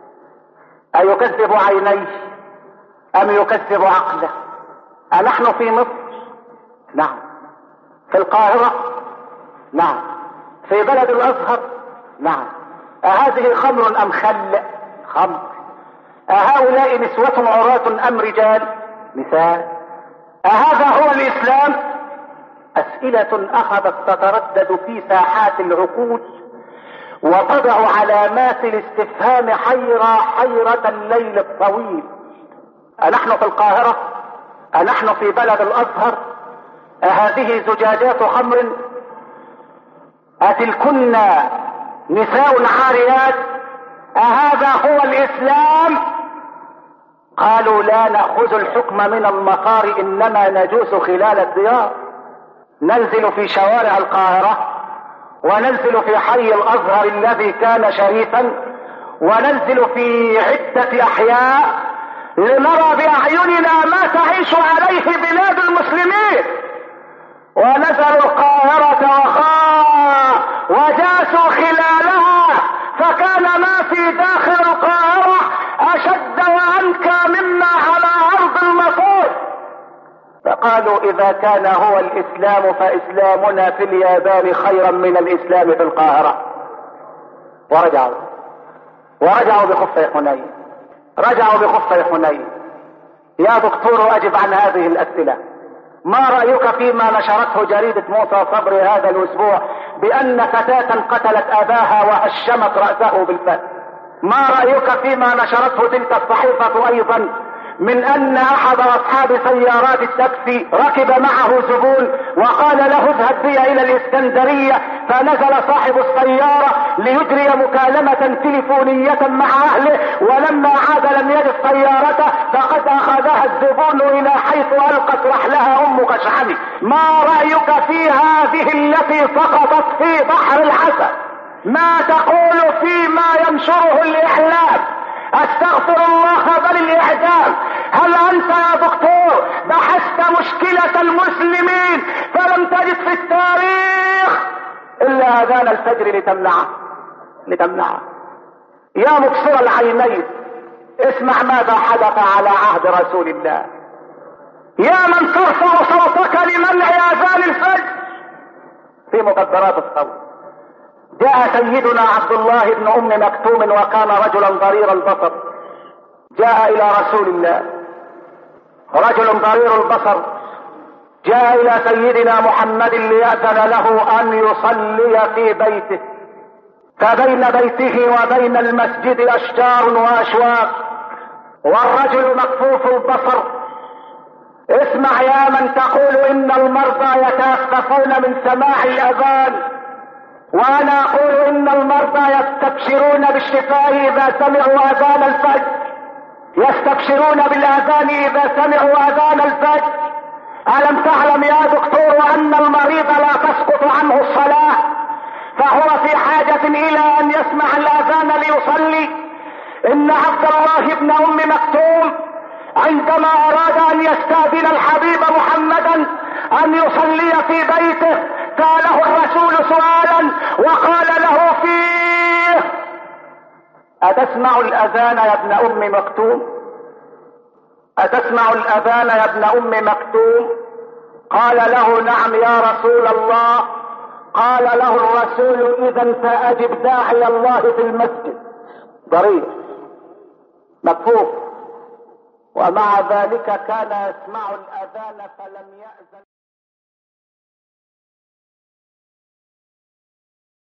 ايكذب عينيه ام يكذب عقله؟ انحن في مصر؟ نعم. في القاهرة؟ نعم. في بلد الازهر؟ نعم. أهذه خمر ام خل؟ خمر. أهؤلاء نسوة عراة ام رجال؟ نساء. أهذا هو الاسلام؟ اسئلة اخذت تتردد في ساحات العقول وتضع علامات الاستفهام حيرة حيرة الليل الطويل. أنحن في القاهرة؟ أنحن في بلد الازهر؟ أهذه زجاجات خمر؟ أتلكن نساء عاريات؟ أهذا هو الاسلام؟ قالوا: لا نأخذ الحكم من المطار، انما نجوس خلال الديار، ننزل في شوارع القاهرة، وننزل في حي الازهر الذي كان شريفا، وننزل في عدة احياء لنرى باعيننا ما تعيش عليه بلاد المسلمين. ونزلوا القاهرة وخاء وجاسوا خلالها، فكان ما في داخل القاهرة اشد وانكى مما على ارض المطار. فقالوا: اذا كان هو الاسلام فاسلامنا في اليابان خيرا من الاسلام في القاهرة. ورجعوا ورجعوا بخفي حنين، رجعوا بخفي حنين. يا دكتور اجب عن هذه الاسئلة. ما رأيك فيما نشرته جريدة موسى صبري هذا الاسبوع بان فتاة قتلت اباها وهشمت رأسه بالفأس؟ ما رأيك فيما نشرته تلك الصحيفة ايضا من ان احد اصحاب سيارات التاكسي ركب معه زبون وقال له: اذهب بي الى الاسكندرية، فنزل صاحب السيارة ليجري مكالمة تليفونية مع اهله، ولما عاد لم يجد سيارته فقد اخذها الزبون الى حيث القت رحلها ام قشعمي. ما رأيك في هذه التي سقطت في بحر الحسن؟ ما تقول فيما ينشره الاعلام؟ استغفر الله، بل الاعدام. هل انت يا دكتور بحثت مشكلة المسلمين فلم تجد في التاريخ الا اذان الفجر لتمنعه لتمنعه يا مبصر العينين، اسمع ماذا حدث على عهد رسول الله. يا من ترفع صوتك لمنع اذان الفجر في مقدرات الصوت، جاء سيدنا عبد الله بن ام مكتوم وكان رجلا ضرير البصر، جاء الى رسول الله، رجل ضرير البصر جاء الى سيدنا محمد ليأذن له ان يصلي في بيته، فبين بيته وبين المسجد اشجار واشواك، والرجل مكفوف البصر. اسمع يا من تقول ان المرضى يتأسفون من سماع الاذان، وانا اقول ان المرضى يستبشرون بالشفاء اذا سمعوا اذان الفجر، يستبشرون بالاذان اذا سمعوا اذان الفجر. الم تعلم يا دكتور ان المريض لا تسقط عنه الصلاة، فهو في حاجة الى ان يسمع الاذان ليصلي؟ ان عبد الله بن ام مكتوم عندما اراد ان يستأذن الحبيب محمدا ان يصلي في بيته سأله الرسول سؤالا وقال له فيه: أتسمع الأذان يا ابن أم مكتوم؟ أتسمع الأذان يا ابن أم مكتوم؟ قال له: نعم يا رسول الله. قال له الرسول: إذا فأجب داعي الله في المسجد. ضرير مكفوف، ومع ذلك كان يسمع الأذان فلم يأذن.